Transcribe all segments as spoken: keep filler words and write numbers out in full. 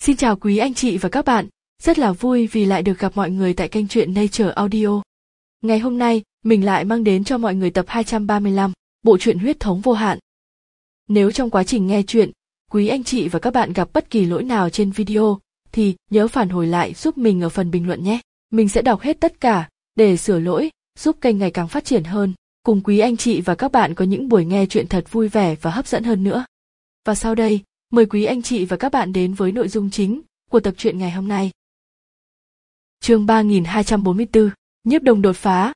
Xin chào quý anh chị và các bạn, rất là vui vì lại được gặp mọi người tại kênh truyện Nature Audio. Ngày hôm nay, mình lại mang đến cho mọi người tập hai trăm ba mươi lăm, bộ truyện Huyết thống vô hạn. Nếu trong quá trình nghe truyện, quý anh chị và các bạn gặp bất kỳ lỗi nào trên video, thì nhớ phản hồi lại giúp mình ở phần bình luận nhé. Mình sẽ đọc hết tất cả, để sửa lỗi, giúp kênh ngày càng phát triển hơn, cùng quý anh chị và các bạn có những buổi nghe truyện thật vui vẻ và hấp dẫn hơn nữa. Và sau đây, mời quý anh chị và các bạn đến với nội dung chính của tập truyện ngày hôm nay. Chương ba nghìn hai trăm bốn mươi tư, Nhiếp Đồng đột phá.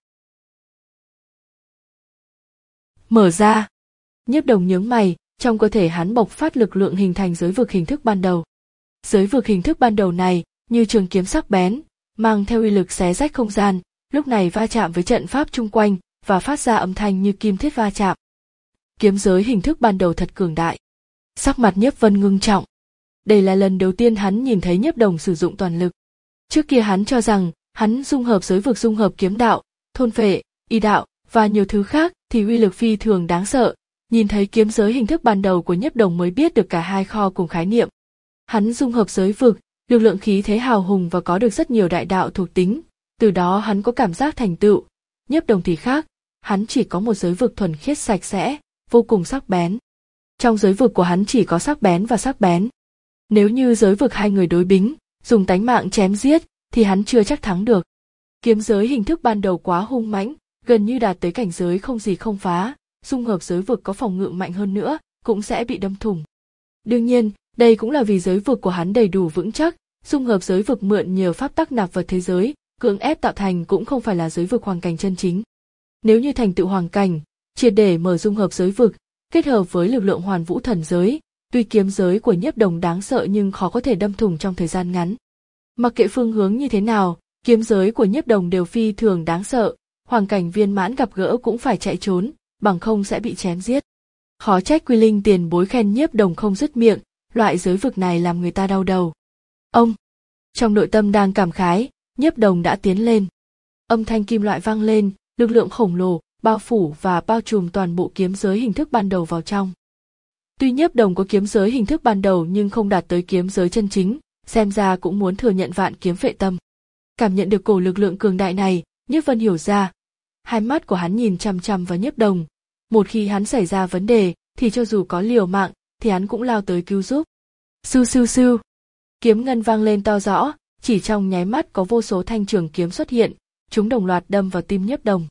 Mở ra. Nhiếp Đồng nhướng mày, trong cơ thể hắn bộc phát lực lượng hình thành giới vực hình thức ban đầu. Giới vực hình thức ban đầu này, như trường kiếm sắc bén, mang theo uy lực xé rách không gian, lúc này va chạm với trận pháp chung quanh và phát ra âm thanh như kim thiết va chạm. Kiếm giới hình thức ban đầu thật cường đại. Sắc mặt Nhiếp Vân ngưng trọng. Đây là lần đầu tiên hắn nhìn thấy Nhiếp Đồng sử dụng toàn lực. Trước kia hắn cho rằng, hắn dung hợp giới vực dung hợp kiếm đạo, thôn phệ, y đạo và nhiều thứ khác thì uy lực phi thường đáng sợ. Nhìn thấy kiếm giới hình thức ban đầu của Nhiếp Đồng mới biết được cả hai kho cùng khái niệm. Hắn dung hợp giới vực, lực lượng khí thế hào hùng và có được rất nhiều đại đạo thuộc tính, từ đó hắn có cảm giác thành tựu. Nhiếp Đồng thì khác, hắn chỉ có một giới vực thuần khiết sạch sẽ, vô cùng sắc bén. Trong giới vực của hắn chỉ có sắc bén và sắc bén. Nếu như giới vực hai người đối bính, dùng tánh mạng chém giết, thì hắn chưa chắc thắng được. Kiếm giới hình thức ban đầu quá hung mãnh, gần như đạt tới cảnh giới không gì không phá, dung hợp giới vực có phòng ngự mạnh hơn nữa, cũng sẽ bị đâm thủng. Đương nhiên, đây cũng là vì giới vực của hắn đầy đủ vững chắc, dung hợp giới vực mượn nhiều pháp tắc nạp vật thế giới, cưỡng ép tạo thành cũng không phải là giới vực hoàng cảnh chân chính. Nếu như thành tựu hoàng cảnh, triệt để mở dung hợp giới vực, kết hợp với lực lượng hoàn vũ thần giới, tuy kiếm giới của Nhiếp Đồng đáng sợ nhưng khó có thể đâm thủng trong thời gian ngắn. Mặc kệ phương hướng như thế nào, kiếm giới của Nhiếp Đồng đều phi thường đáng sợ, hoàng cảnh viên mãn gặp gỡ cũng phải chạy trốn, bằng không sẽ bị chém giết. Khó trách Quy Linh tiền bối khen Nhiếp Đồng không dứt miệng, loại giới vực này làm người ta đau đầu. Ông! Trong nội tâm đang cảm khái, Nhiếp Đồng đã tiến lên. Âm thanh kim loại vang lên, lực lượng khổng lồ bao phủ và bao trùm toàn bộ kiếm giới hình thức ban đầu vào trong. Tuy Nhiếp Đồng có kiếm giới hình thức ban đầu nhưng không đạt tới kiếm giới chân chính, xem ra cũng muốn thừa nhận vạn kiếm phệ tâm. Cảm nhận được cổ lực lượng cường đại này, Nhiếp Vân hiểu ra. Hai mắt của hắn nhìn chằm chằm vào Nhiếp Đồng. Một khi hắn xảy ra vấn đề, thì cho dù có liều mạng, thì hắn cũng lao tới cứu giúp. Sưu sưu sưu. Kiếm ngân vang lên to rõ, chỉ trong nháy mắt có vô số thanh trường kiếm xuất hiện, chúng đồng loạt đâm vào tim Nhiếp Đồng.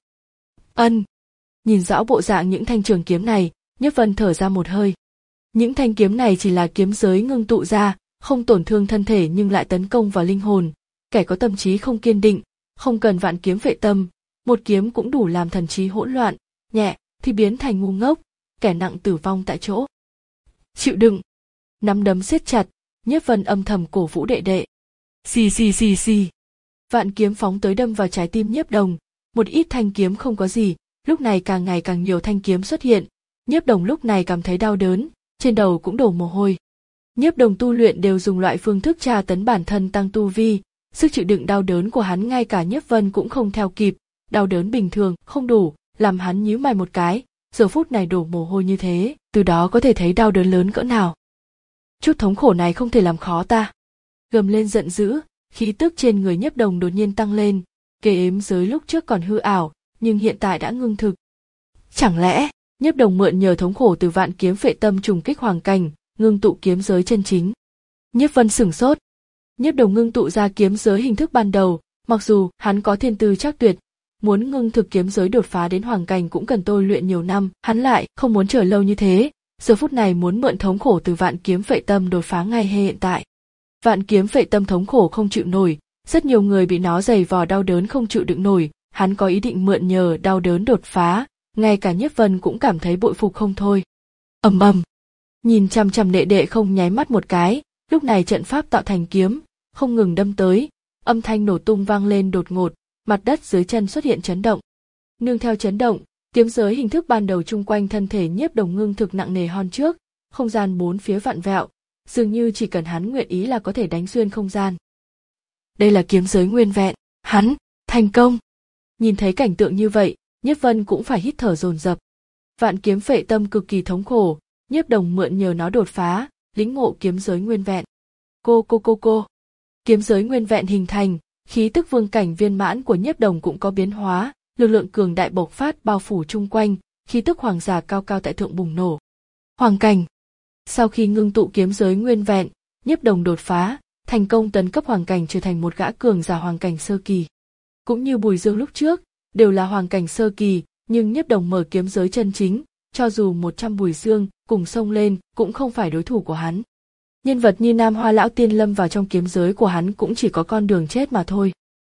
Ân. Nhìn rõ bộ dạng những thanh trường kiếm này, Nhiếp Vân thở ra một hơi. Những thanh kiếm này chỉ là kiếm giới ngưng tụ ra, không tổn thương thân thể nhưng lại tấn công vào linh hồn. Kẻ có tâm trí không kiên định, không cần vạn kiếm phệ tâm, một kiếm cũng đủ làm thần trí hỗn loạn, nhẹ thì biến thành ngu ngốc, kẻ nặng tử vong tại chỗ. Chịu đựng. Nắm đấm siết chặt, Nhiếp Vân âm thầm cổ vũ đệ đệ. Xì xì xì xì. Vạn kiếm phóng tới đâm vào trái tim Nhiếp Đồng. Một ít thanh kiếm không có gì, lúc này càng ngày càng nhiều thanh kiếm xuất hiện. Nhiếp Đồng lúc này cảm thấy đau đớn, trên đầu cũng đổ mồ hôi. Nhiếp Đồng tu luyện đều dùng loại phương thức tra tấn bản thân tăng tu vi, sức chịu đựng đau đớn của hắn ngay cả Nhiếp Vân cũng không theo kịp, đau đớn bình thường không đủ, làm hắn nhíu mày một cái, giờ phút này đổ mồ hôi như thế, từ đó có thể thấy đau đớn lớn cỡ nào. Chút thống khổ này không thể làm khó ta. Gầm lên giận dữ, khí tức trên người Nhiếp Đồng đột nhiên tăng lên, kế ếm giới lúc trước còn hư ảo, nhưng hiện tại đã ngưng thực. Chẳng lẽ, Nhiếp Đồng mượn nhờ thống khổ từ vạn kiếm phệ tâm trùng kích hoàng cảnh, ngưng tụ kiếm giới chân chính. Nhiếp Vân sửng sốt. Nhiếp Đồng ngưng tụ ra kiếm giới hình thức ban đầu, mặc dù hắn có thiên tư trác tuyệt, muốn ngưng thực kiếm giới đột phá đến hoàng cảnh cũng cần tôi luyện nhiều năm, hắn lại không muốn chờ lâu như thế, giờ phút này muốn mượn thống khổ từ vạn kiếm phệ tâm đột phá ngay hiện tại. Vạn kiếm phệ tâm thống khổ không chịu nổi, rất nhiều người bị nó giày vò đau đớn không chịu đựng nổi, hắn có ý định mượn nhờ đau đớn đột phá, ngay cả Nhiếp Vân cũng cảm thấy bội phục không thôi. Ầm ầm. Nhìn chằm chằm đệ đệ không nháy mắt một cái, lúc này trận pháp tạo thành kiếm, không ngừng đâm tới, âm thanh nổ tung vang lên đột ngột, mặt đất dưới chân xuất hiện chấn động. Nương theo chấn động, kiếm giới hình thức ban đầu chung quanh thân thể Nhiếp Đồng ngưng thực nặng nề hơn trước, không gian bốn phía vặn vẹo, dường như chỉ cần hắn nguyện ý là có thể đánh xuyên không gian. Đây là kiếm giới nguyên vẹn, hắn thành công. Nhìn thấy cảnh tượng như vậy, Nhiếp Vân cũng phải hít thở dồn dập. Vạn kiếm phệ tâm cực kỳ thống khổ, Nhiếp Đồng mượn nhờ nó đột phá, lĩnh ngộ kiếm giới nguyên vẹn. Cô cô cô cô. Kiếm giới nguyên vẹn hình thành, khí tức vương cảnh viên mãn của Nhiếp Đồng cũng có biến hóa, lực lượng cường đại bộc phát bao phủ chung quanh, khí tức hoàng giả cao cao tại thượng bùng nổ. Hoàng cảnh. Sau khi ngưng tụ kiếm giới nguyên vẹn, Nhiếp Đồng đột phá, thành công tấn cấp hoàng cảnh, trở thành một gã cường giả hoàng cảnh sơ kỳ. Cũng như Bùi Dương lúc trước, đều là hoàng cảnh sơ kỳ, nhưng Nhiếp Đồng mở kiếm giới chân chính, cho dù một trăm Bùi Dương cùng xông lên cũng không phải đối thủ của hắn. Nhân vật như Nam Hoa Lão Tiên lâm vào trong kiếm giới của hắn cũng chỉ có con đường chết mà thôi.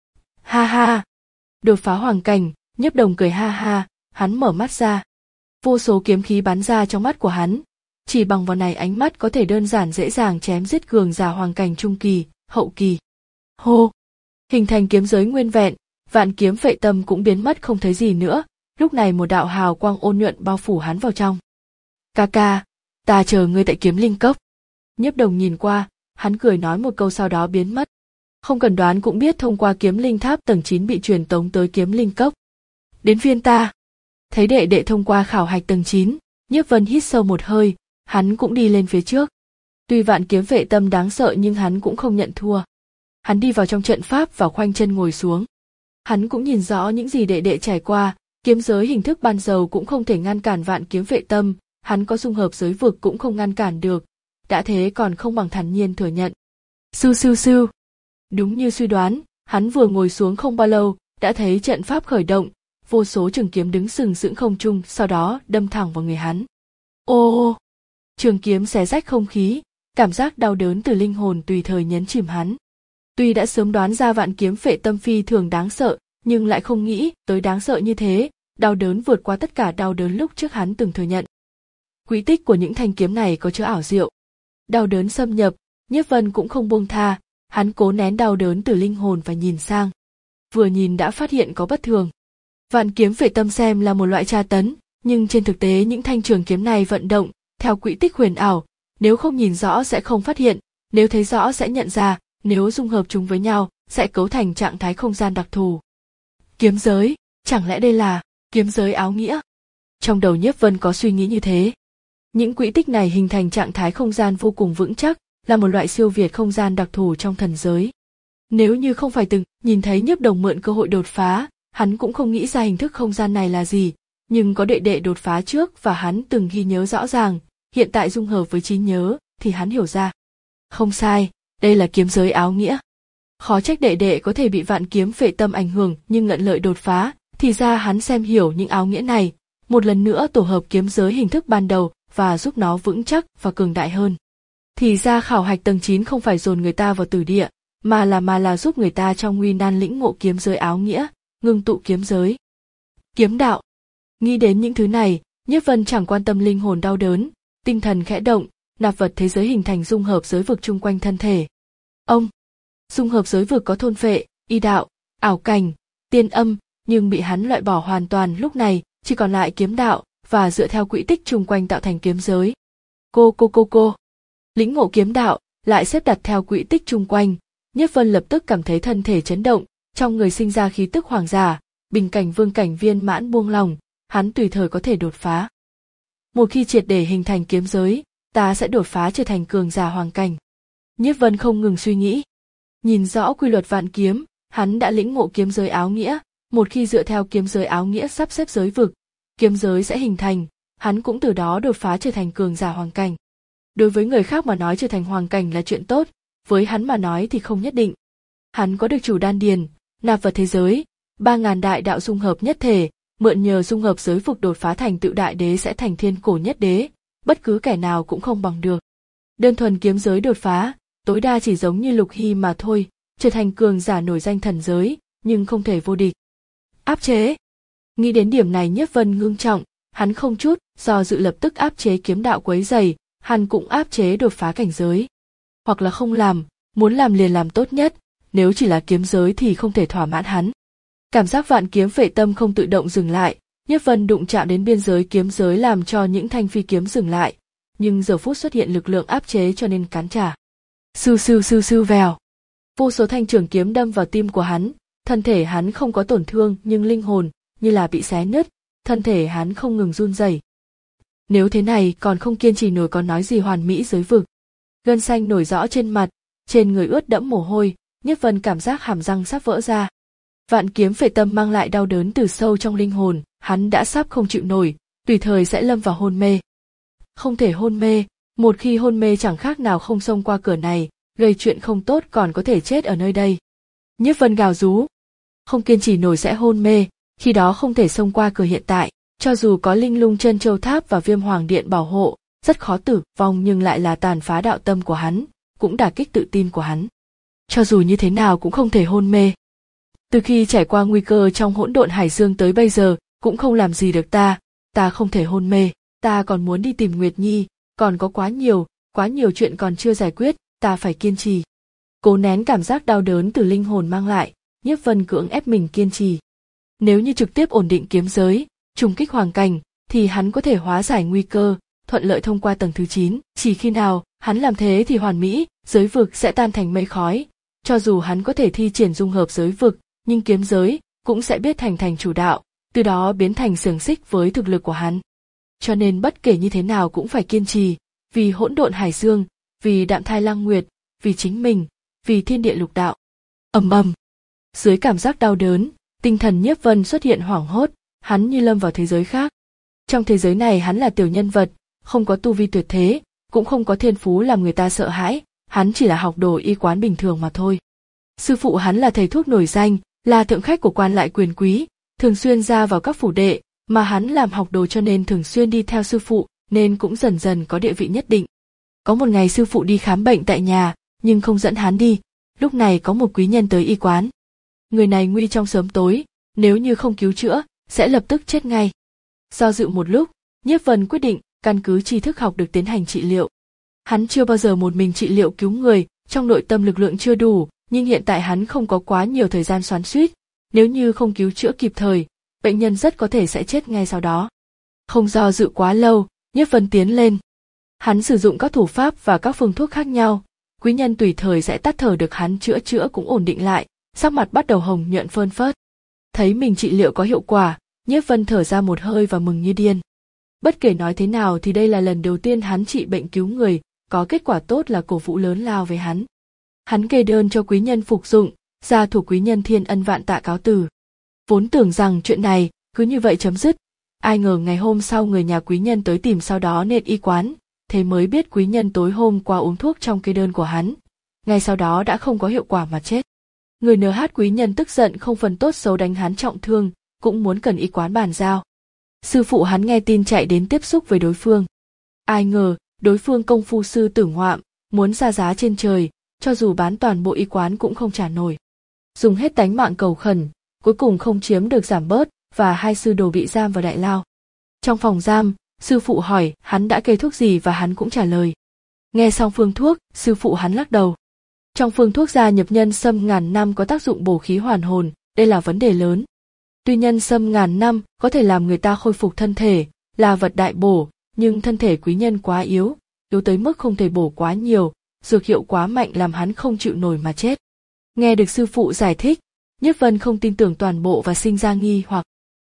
Ha ha! Đột phá hoàng cảnh, Nhiếp Đồng cười ha ha, hắn mở mắt ra. Vô số kiếm khí bắn ra trong mắt của hắn, chỉ bằng vào này ánh mắt có thể đơn giản dễ dàng chém giết cường giả hoàng cảnh trung kỳ, hậu kỳ. Hô! Hình thành kiếm giới nguyên vẹn, vạn kiếm phệ tâm cũng biến mất không thấy gì nữa, lúc này một đạo hào quang ôn nhuận bao phủ hắn vào trong. Ca ca, ta chờ ngươi tại kiếm linh cốc. Nhiếp Đồng nhìn qua, hắn cười nói một câu sau đó biến mất. Không cần đoán cũng biết thông qua kiếm linh tháp tầng chín bị truyền tống tới kiếm linh cốc. Đến phiên ta. Thấy đệ đệ thông qua khảo hạch tầng chín, Nhiếp Vân hít sâu một hơi, hắn cũng đi lên phía trước. Tuy vạn kiếm phệ tâm đáng sợ nhưng hắn cũng không nhận thua. Hắn đi vào trong trận pháp và khoanh chân ngồi xuống. Hắn cũng nhìn rõ những gì đệ đệ trải qua, kiếm giới hình thức ban đầu cũng không thể ngăn cản vạn kiếm phệ tâm, hắn có dung hợp giới vực cũng không ngăn cản được, đã thế còn không bằng thản nhiên thừa nhận. Sưu sưu sưu. Đúng như suy đoán, hắn vừa ngồi xuống không bao lâu, đã thấy trận pháp khởi động, vô số trường kiếm đứng sừng sững không trung, sau đó đâm thẳng vào người hắn. Ô ô! Trường kiếm xé rách không khí, cảm giác đau đớn từ linh hồn tùy thời nhấn chìm hắn. Tuy đã sớm đoán ra vạn kiếm phệ tâm phi thường đáng sợ, nhưng lại không nghĩ tới đáng sợ như thế, đau đớn vượt qua tất cả đau đớn lúc trước hắn từng thừa nhận. Quỹ tích của những thanh kiếm này có chứa ảo diệu. Đau đớn xâm nhập, Nhiếp Vân cũng không buông tha, hắn cố nén đau đớn từ linh hồn và nhìn sang. Vừa nhìn đã phát hiện có bất thường. Vạn kiếm phệ tâm xem là một loại tra tấn, nhưng trên thực tế những thanh trường kiếm này vận động theo quỹ tích huyền ảo, nếu không nhìn rõ sẽ không phát hiện, nếu thấy rõ sẽ nhận ra, nếu dung hợp chúng với nhau sẽ cấu thành trạng thái không gian đặc thù. Kiếm giới, chẳng lẽ đây là kiếm giới áo nghĩa? Trong đầu Nhiếp Vân có suy nghĩ như thế. Những quỹ tích này hình thành trạng thái không gian vô cùng vững chắc, là một loại siêu việt không gian đặc thù trong thần giới. Nếu như không phải từng nhìn thấy Nhiếp Đồng mượn cơ hội đột phá, hắn cũng không nghĩ ra hình thức không gian này là gì, nhưng có đệ đệ đột phá trước và hắn từng ghi nhớ rõ ràng, hiện tại dung hợp với trí nhớ thì hắn hiểu ra. Không sai, đây là kiếm giới áo nghĩa. Khó trách đệ đệ có thể bị vạn kiếm phệ tâm ảnh hưởng nhưng ngận lợi đột phá, thì ra hắn xem hiểu những áo nghĩa này, một lần nữa tổ hợp kiếm giới hình thức ban đầu và giúp nó vững chắc và cường đại hơn. Thì ra khảo hạch tầng chín không phải dồn người ta vào tử địa, mà là mà là giúp người ta trong nguy nan lĩnh ngộ kiếm giới áo nghĩa, ngưng tụ kiếm giới. Kiếm đạo. Nghĩ đến những thứ này, Nhiếp Vân chẳng quan tâm linh hồn đau đớn, tinh thần khẽ động, nạp vật thế giới hình thành dung hợp giới vực chung quanh thân thể. Ông, dung hợp giới vực có thôn phệ, y đạo, ảo cảnh, tiên âm, nhưng bị hắn loại bỏ hoàn toàn, lúc này chỉ còn lại kiếm đạo và dựa theo quỹ tích chung quanh tạo thành kiếm giới. Cô cô cô cô. Lĩnh ngộ kiếm đạo, lại xếp đặt theo quỹ tích chung quanh, Nhiếp Vân lập tức cảm thấy thân thể chấn động, trong người sinh ra khí tức hoàng giả, bình cảnh vương cảnh viên mãn buông lòng, hắn tùy thời có thể đột phá. Một khi triệt để hình thành kiếm giới, ta sẽ đột phá trở thành cường giả hoàng cảnh. Nhiếp Vân không ngừng suy nghĩ. Nhìn rõ quy luật vạn kiếm, hắn đã lĩnh ngộ kiếm giới áo nghĩa, một khi dựa theo kiếm giới áo nghĩa sắp xếp giới vực, kiếm giới sẽ hình thành, hắn cũng từ đó đột phá trở thành cường giả hoàng cảnh. Đối với người khác mà nói trở thành hoàng cảnh là chuyện tốt, với hắn mà nói thì không nhất định. Hắn có được chủ đan điền, nạp vật thế giới, ba ngàn đại đạo dung hợp nhất thể, mượn nhờ dung hợp giới vực đột phá thành tựu đại đế sẽ thành thiên cổ nhất đế, bất cứ kẻ nào cũng không bằng được. Đơn thuần kiếm giới đột phá, tối đa chỉ giống như Lục Hy mà thôi, trở thành cường giả nổi danh thần giới, nhưng không thể vô địch. Áp chế. Nghĩ đến điểm này Nhiếp Vân ngưng trọng, hắn không chút do dự lập tức áp chế kiếm đạo quấy rầy, hắn cũng áp chế đột phá cảnh giới. Hoặc là không làm, muốn làm liền làm tốt nhất, nếu chỉ là kiếm giới thì không thể thỏa mãn hắn. Cảm giác vạn kiếm phệ tâm không tự động dừng lại, Nhiếp Vân đụng chạm đến biên giới kiếm giới làm cho những thanh phi kiếm dừng lại, nhưng giờ phút xuất hiện lực lượng áp chế cho nên cắn trả. Sưu sưu sưu sưu vèo. Vô số thanh trường kiếm đâm vào tim của hắn, thân thể hắn không có tổn thương nhưng linh hồn như là bị xé nứt, thân thể hắn không ngừng run rẩy. Nếu thế này còn không kiên trì nổi còn nói gì hoàn mỹ giới vực. Gân xanh nổi rõ trên mặt, trên người ướt đẫm mồ hôi, Nhiếp Vân cảm giác hàm răng sắp vỡ ra. Vạn kiếm phệ tâm mang lại đau đớn từ sâu trong linh hồn, hắn đã sắp không chịu nổi, tùy thời sẽ lâm vào hôn mê. Không thể hôn mê, một khi hôn mê chẳng khác nào không xông qua cửa này, gây chuyện không tốt còn có thể chết ở nơi đây. Nhiếp Vân gào rú, không kiên trì nổi sẽ hôn mê, khi đó không thể xông qua cửa hiện tại, cho dù có Linh Lung Chân Châu Tháp và Viêm Hoàng Điện bảo hộ, rất khó tử vong nhưng lại là tàn phá đạo tâm của hắn, cũng đả kích tự tin của hắn. Cho dù như thế nào cũng không thể hôn mê. Từ khi trải qua nguy cơ trong hỗn độn hải dương tới bây giờ, cũng không làm gì được ta, ta không thể hôn mê, ta còn muốn đi tìm Nguyệt Nhi, còn có quá nhiều, quá nhiều chuyện còn chưa giải quyết, ta phải kiên trì. Cố nén cảm giác đau đớn từ linh hồn mang lại, Nhiếp Vân cưỡng ép mình kiên trì. Nếu như trực tiếp ổn định kiếm giới, trùng kích hoàng cảnh, thì hắn có thể hóa giải nguy cơ, thuận lợi thông qua tầng thứ chín, chỉ khi nào hắn làm thế thì hoàn mỹ, giới vực sẽ tan thành mây khói. Cho dù hắn có thể thi triển dung hợp giới vực, nhưng kiếm giới cũng sẽ biết thành thành chủ đạo, từ đó biến thành xiềng xích với thực lực của hắn. Cho nên bất kể như thế nào cũng phải kiên trì, vì hỗn độn hải dương, vì đạm thai lang nguyệt, vì chính mình, vì thiên địa lục đạo. Ầm ầm. Dưới cảm giác đau đớn, tinh thần Nhiếp Vân xuất hiện hoảng hốt, hắn như lâm vào thế giới khác. Trong thế giới này hắn là tiểu nhân vật, không có tu vi tuyệt thế, cũng không có thiên phú làm người ta sợ hãi, hắn chỉ là học đồ y quán bình thường mà thôi. Sư phụ hắn là thầy thuốc nổi danh, là thượng khách của quan lại quyền quý, thường xuyên ra vào các phủ đệ, mà hắn làm học đồ cho nên thường xuyên đi theo sư phụ, nên cũng dần dần có địa vị nhất định. Có một ngày sư phụ đi khám bệnh tại nhà, nhưng không dẫn hắn đi, lúc này có một quý nhân tới y quán. Người này nguy trong sớm tối, nếu như không cứu chữa, sẽ lập tức chết ngay. Do dự một lúc, Nhiếp Vân quyết định, căn cứ tri thức học được tiến hành trị liệu. Hắn chưa bao giờ một mình trị liệu cứu người, trong nội tâm lực lượng chưa đủ, nhưng hiện tại hắn không có quá nhiều thời gian xoắn xuýt, nếu như không cứu chữa kịp thời, bệnh nhân rất có thể sẽ chết ngay sau đó. Không do dự quá lâu, Nhiếp Vân tiến lên. Hắn sử dụng các thủ pháp và các phương thuốc khác nhau, quý nhân tùy thời sẽ tắt thở được hắn chữa chữa cũng ổn định lại, sắc mặt bắt đầu hồng nhuận phơn phớt. Thấy mình trị liệu có hiệu quả, Nhiếp Vân thở ra một hơi và mừng như điên. Bất kể nói thế nào thì đây là lần đầu tiên hắn trị bệnh cứu người, có kết quả tốt là cổ vũ lớn lao với hắn. Hắn kê đơn cho quý nhân phục dụng, gia thủ quý nhân thiên ân vạn tạ cáo từ. Vốn tưởng rằng chuyện này cứ như vậy chấm dứt, ai ngờ ngày hôm sau người nhà quý nhân tới tìm sau đó nên y quán, thế mới biết quý nhân tối hôm qua uống thuốc trong kê đơn của hắn, ngay sau đó đã không có hiệu quả mà chết. Người en hát quý nhân tức giận không phần tốt xấu đánh hắn trọng thương, cũng muốn cần y quán bàn giao. Sư phụ hắn nghe tin chạy đến tiếp xúc với đối phương. Ai ngờ, đối phương công phu sư tử ngoạm, muốn ra giá trên trời, cho dù bán toàn bộ y quán cũng không trả nổi. Dùng hết tánh mạng cầu khẩn, cuối cùng không chiếm được giảm bớt, và hai sư đồ bị giam vào đại lao. Trong phòng giam, sư phụ hỏi hắn đã kê thuốc gì và hắn cũng trả lời. Nghe xong phương thuốc, sư phụ hắn lắc đầu. Trong phương thuốc gia nhập nhân sâm ngàn năm có tác dụng bổ khí hoàn hồn, đây là vấn đề lớn. Tuy nhân sâm ngàn năm có thể làm người ta khôi phục thân thể, là vật đại bổ, nhưng thân thể quý nhân quá yếu, yếu tới mức không thể bổ quá nhiều, dược hiệu quá mạnh làm hắn không chịu nổi mà chết. Nghe được sư phụ giải thích, Nhiếp Vân không tin tưởng toàn bộ và sinh ra nghi hoặc.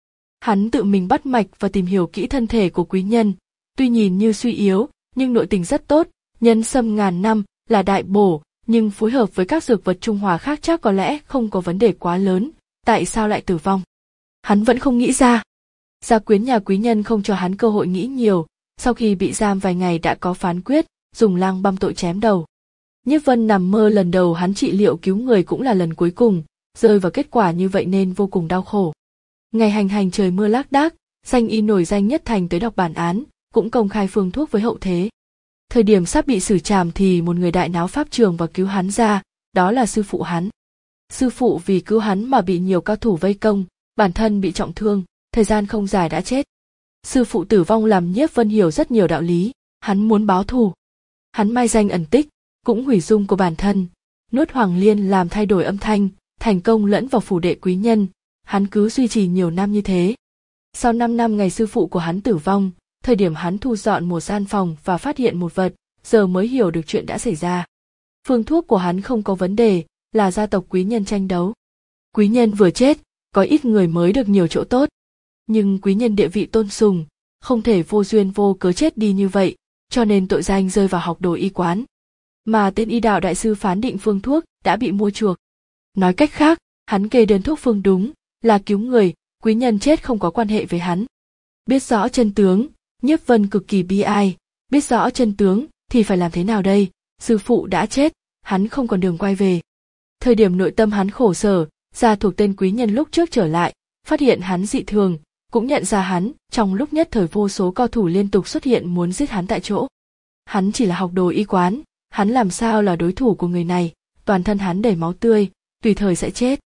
Hắn tự mình bắt mạch và tìm hiểu kỹ thân thể của quý nhân, tuy nhìn như suy yếu, nhưng nội tình rất tốt, nhân sâm ngàn năm là đại bổ, nhưng phối hợp với các dược vật trung hòa khác chắc có lẽ không có vấn đề quá lớn, tại sao lại tử vong? Hắn vẫn không nghĩ ra. Gia quyến nhà quý nhân không cho hắn cơ hội nghĩ nhiều, sau khi bị giam vài ngày đã có phán quyết, dùng lang băm tội chém đầu. Nhiếp Vân nằm mơ lần đầu hắn trị liệu cứu người cũng là lần cuối cùng, rơi vào kết quả như vậy nên vô cùng đau khổ. Ngày hành hành trời mưa lác đác, danh y nổi danh nhất thành tới đọc bản án, cũng công khai phương thuốc với hậu thế. Thời điểm sắp bị xử trảm thì một người đại náo pháp trường và cứu hắn ra, đó là sư phụ hắn. Sư phụ vì cứu hắn mà bị nhiều cao thủ vây công, bản thân bị trọng thương, thời gian không dài đã chết. Sư phụ tử vong làm Nhiếp Vân hiểu rất nhiều đạo lý, hắn muốn báo thù. Hắn mai danh ẩn tích, cũng hủy dung của bản thân, nuốt hoàng liên làm thay đổi âm thanh, thành công lẫn vào phủ đệ quý nhân, hắn cứ duy trì nhiều năm như thế. Sau năm năm ngày sư phụ của hắn tử vong, thời điểm hắn thu dọn một gian phòng và phát hiện một vật, giờ mới hiểu được chuyện đã xảy ra. Phương thuốc của hắn không có vấn đề, là gia tộc quý nhân tranh đấu. Quý nhân vừa chết, có ít người mới được nhiều chỗ tốt. Nhưng quý nhân địa vị tôn sùng, không thể vô duyên vô cớ chết đi như vậy, cho nên tội danh rơi vào học đồ y quán. mà tên y đạo đại sư phán định phương thuốc đã bị mua chuộc. Nói cách khác, hắn kê đơn thuốc phương đúng, là cứu người, quý nhân chết không có quan hệ với hắn. Biết rõ chân tướng, Nhiếp Vân cực kỳ bi ai, biết rõ chân tướng thì phải làm thế nào đây, sư phụ đã chết, hắn không còn đường quay về. Thời điểm nội tâm hắn khổ sở, gia thuộc tên quý nhân lúc trước trở lại, phát hiện hắn dị thường, cũng nhận ra hắn, trong lúc nhất thời vô số cao thủ liên tục xuất hiện muốn giết hắn tại chỗ. Hắn chỉ là học đồ y quán, hắn làm sao là đối thủ của người này, toàn thân hắn đầy máu tươi, tùy thời sẽ chết.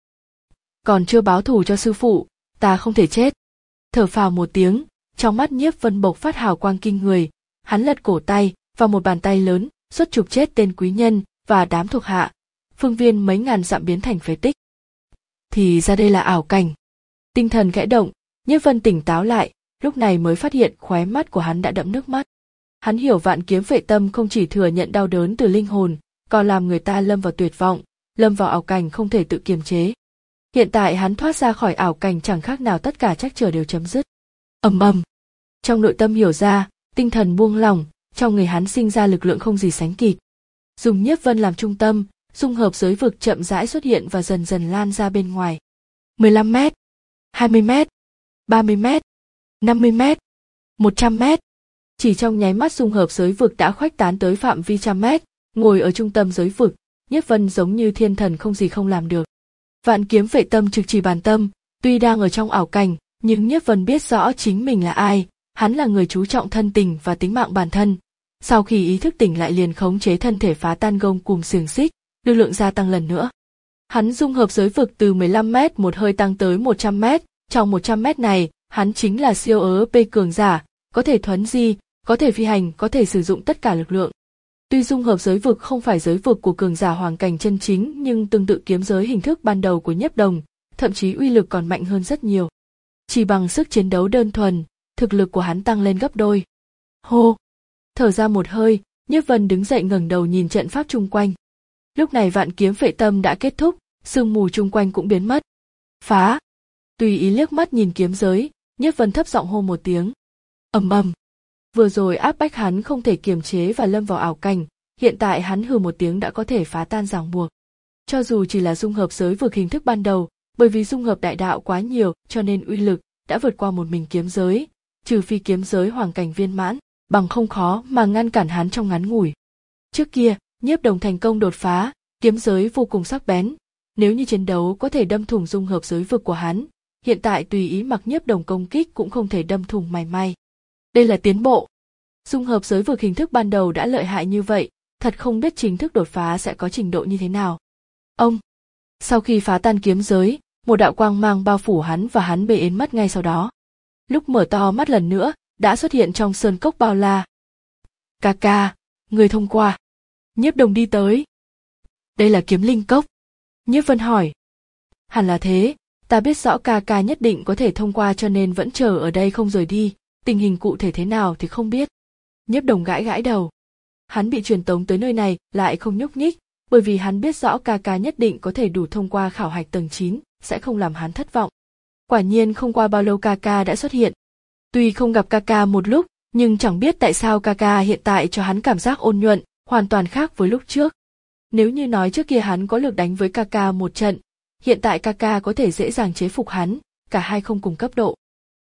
Còn chưa báo thù cho sư phụ, ta không thể chết. Thở phào một tiếng, trong mắt Nhiếp Vân bộc phát hào quang kinh người, hắn lật cổ tay, và một bàn tay lớn, xuất chụp chết tên quý nhân và đám thuộc hạ, phương viên mấy ngàn dặm biến thành phế tích. Thì ra đây là ảo cảnh. Tinh thần khẽ động, Nhiếp Vân tỉnh táo lại, lúc này mới phát hiện khóe mắt của hắn đã đẫm nước mắt. Hắn hiểu vạn kiếm phệ tâm không chỉ thừa nhận đau đớn từ linh hồn, còn làm người ta lâm vào tuyệt vọng, lâm vào ảo cảnh không thể tự kiềm chế. Hiện tại hắn thoát ra khỏi ảo cảnh chẳng khác nào tất cả trắc trở đều chấm dứt. Ầm ầm. Trong nội tâm hiểu ra, tinh thần buông lỏng, trong người hắn sinh ra lực lượng không gì sánh kịp. Dùng Nhiếp Vân làm trung tâm, dung hợp giới vực chậm rãi xuất hiện và dần dần lan ra bên ngoài. mười lăm mét, hai mươi mét, ba mươi mét, năm mươi mét, một trăm mét. Chỉ trong nháy mắt dung hợp giới vực đã khuếch tán tới phạm vi trăm mét, ngồi ở trung tâm giới vực, Nhiếp Vân giống như thiên thần không gì không làm được. Vạn kiếm phệ tâm trực chỉ bản tâm, tuy đang ở trong ảo cảnh, nhưng Nhiếp Vân biết rõ chính mình là ai, hắn là người chú trọng thân tình và tính mạng bản thân. Sau khi ý thức tỉnh lại liền khống chế thân thể phá tan gông cùm xiềng xích, lực lượng gia tăng lần nữa. Hắn dung hợp giới vực từ mười lăm mét một hơi tăng tới một trăm mét, trong một trăm mét này, hắn chính là siêu ớ pê cường giả, có thể thuấn di, có thể phi hành, có thể sử dụng tất cả lực lượng. Tuy dung hợp giới vực không phải giới vực của cường giả hoàng cảnh chân chính, nhưng tương tự kiếm giới hình thức ban đầu của Nhiếp Đồng, thậm chí uy lực còn mạnh hơn rất nhiều. Chỉ bằng sức chiến đấu đơn thuần, thực lực của hắn tăng lên gấp đôi. Hô! Thở ra một hơi, Nhiếp Vân đứng dậy ngẩng đầu nhìn trận pháp chung quanh. Lúc này vạn kiếm phệ tâm đã kết thúc, sương mù chung quanh cũng biến mất. Phá! Tùy ý liếc mắt nhìn kiếm giới, Nhiếp Vân thấp giọng hô một tiếng. Ầm ầm! Vừa rồi áp bách hắn không thể kiềm chế và lâm vào ảo cảnh, hiện tại hắn hừ một tiếng đã có thể phá tan ràng buộc. Cho dù chỉ là dung hợp giới vực hình thức ban đầu, bởi vì dung hợp đại đạo quá nhiều cho nên uy lực đã vượt qua một mình kiếm giới, trừ phi kiếm giới hoàng cảnh viên mãn, bằng không khó mà ngăn cản hắn trong ngắn ngủi. Trước kia, Nhiếp Đồng thành công đột phá, kiếm giới vô cùng sắc bén, nếu như chiến đấu có thể đâm thủng dung hợp giới vực của hắn, hiện tại tùy ý mặc Nhiếp Đồng công kích cũng không thể đâm thủng mảy may. Đây là tiến bộ. Dung hợp giới vực hình thức ban đầu đã lợi hại như vậy, thật không biết chính thức đột phá sẽ có trình độ như thế nào. Ông! Sau khi phá tan kiếm giới, một đạo quang mang bao phủ hắn và hắn bề ến mất ngay sau đó. Lúc mở to mắt lần nữa, đã xuất hiện trong sơn cốc bao la. Ca ca, người thông qua. Nhiếp Đồng đi tới. Đây là kiếm linh cốc. Nhiếp Vân hỏi. Hẳn là thế, ta biết rõ ca ca nhất định có thể thông qua cho nên vẫn chờ ở đây không rời đi, tình hình cụ thể thế nào thì không biết. Nhiếp Đồng gãi gãi đầu. Hắn bị truyền tống tới nơi này lại không nhúc nhích, bởi vì hắn biết rõ ca ca nhất định có thể đủ thông qua khảo hạch tầng chín, sẽ không làm hắn thất vọng. Quả nhiên không qua bao lâu ca ca đã xuất hiện. Tuy không gặp ca ca một lúc, nhưng chẳng biết tại sao ca ca hiện tại cho hắn cảm giác ôn nhuận, hoàn toàn khác với lúc trước. Nếu như nói trước kia hắn có lực đánh với ca ca một trận, hiện tại ca ca có thể dễ dàng chế phục hắn, cả hai không cùng cấp độ.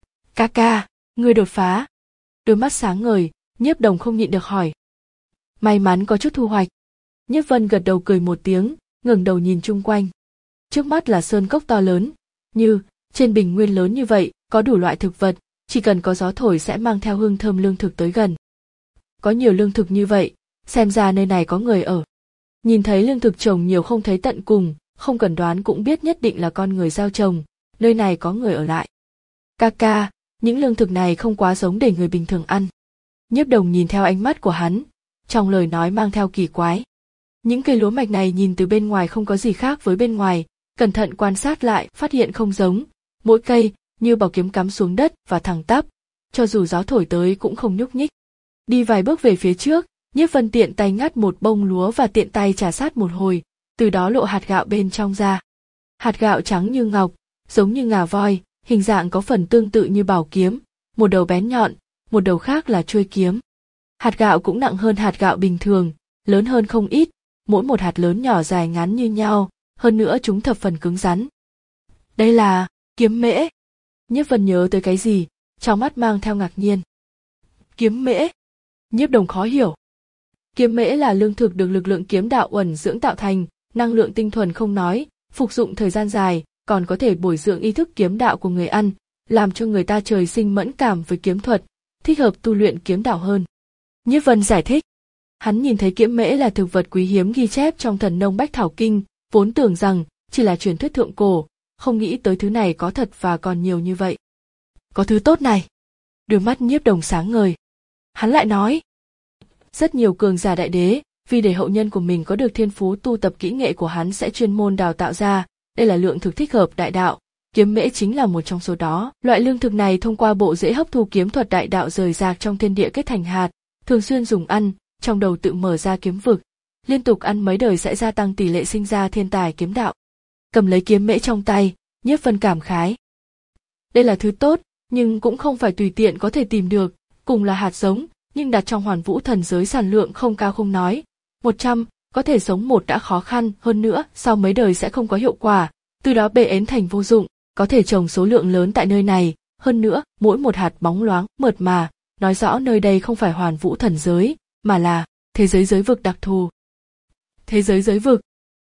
Ca ca, ngươi đột phá. Đôi mắt sáng ngời, Nhiếp Đồng không nhịn được hỏi. May mắn có chút thu hoạch. Nhiếp Vân gật đầu cười một tiếng, ngẩng đầu nhìn chung quanh. Trước mắt là sơn cốc to lớn, như trên bình nguyên lớn như vậy, có đủ loại thực vật, chỉ cần có gió thổi sẽ mang theo hương thơm lương thực tới gần. Có nhiều lương thực như vậy, xem ra nơi này có người ở. Nhìn thấy lương thực trồng nhiều không thấy tận cùng, không cần đoán cũng biết nhất định là con người gieo trồng, nơi này có người ở lại. Ca ca, những lương thực này không quá giống để người bình thường ăn. Nhiếp Đồng nhìn theo ánh mắt của hắn, trong lời nói mang theo kỳ quái. Những cây lúa mạch này nhìn từ bên ngoài không có gì khác với bên ngoài, cẩn thận quan sát lại phát hiện không giống, mỗi cây như bảo kiếm cắm xuống đất và thẳng tắp, cho dù gió thổi tới cũng không nhúc nhích. Đi vài bước về phía trước, Nhiếp Vân tiện tay ngắt một bông lúa và tiện tay trà sát một hồi, từ đó lộ hạt gạo bên trong ra. Hạt gạo trắng như ngọc, giống như ngà voi, hình dạng có phần tương tự như bảo kiếm, một đầu bén nhọn, một đầu khác là chuôi kiếm. Hạt gạo cũng nặng hơn hạt gạo bình thường, lớn hơn không ít, mỗi một hạt lớn nhỏ dài ngắn như nhau, hơn nữa chúng thập phần cứng rắn. Đây là kiếm mễ. Nhiếp Vân nhớ tới cái gì, trong mắt mang theo ngạc nhiên. Kiếm mễ? Nhiếp Đồng khó hiểu. Kiếm mễ là lương thực được lực lượng kiếm đạo uẩn dưỡng tạo thành, năng lượng tinh thuần không nói, phục dụng thời gian dài, còn có thể bồi dưỡng ý thức kiếm đạo của người ăn, làm cho người ta trời sinh mẫn cảm với kiếm thuật, thích hợp tu luyện kiếm đạo hơn. Nhiếp Vân giải thích. Hắn nhìn thấy kiếm mễ là thực vật quý hiếm ghi chép trong Thần Nông Bách Thảo Kinh, vốn tưởng rằng chỉ là truyền thuyết thượng cổ, không nghĩ tới thứ này có thật và còn nhiều như vậy. Có thứ tốt này. Đôi mắt Nhiếp Đồng sáng ngời. Hắn lại nói. Rất nhiều cường giả đại đế, vì để hậu nhân của mình có được thiên phú tu tập kỹ nghệ của hắn sẽ chuyên môn đào tạo ra, đây là lượng thực thích hợp đại đạo, kiếm mễ chính là một trong số đó. Loại lương thực này thông qua bộ rễ hấp thu kiếm thuật đại đạo rời rạc trong thiên địa kết thành hạt, thường xuyên dùng ăn, trong đầu tự mở ra kiếm vực, liên tục ăn mấy đời sẽ gia tăng tỷ lệ sinh ra thiên tài kiếm đạo. Cầm lấy kiếm mễ trong tay, Nhiếp Vân cảm khái. Đây là thứ tốt, nhưng cũng không phải tùy tiện có thể tìm được, cùng là hạt giống, nhưng đặt trong Hoàn Vũ thần giới sản lượng không cao không nói, một trăm, có thể sống một đã khó khăn, hơn nữa, sau mấy đời sẽ không có hiệu quả, từ đó bê ến thành vô dụng, có thể trồng số lượng lớn tại nơi này, hơn nữa, mỗi một hạt bóng loáng, mượt mà, nói rõ nơi đây không phải Hoàn Vũ thần giới, mà là thế giới giới vực đặc thù. Thế giới giới vực?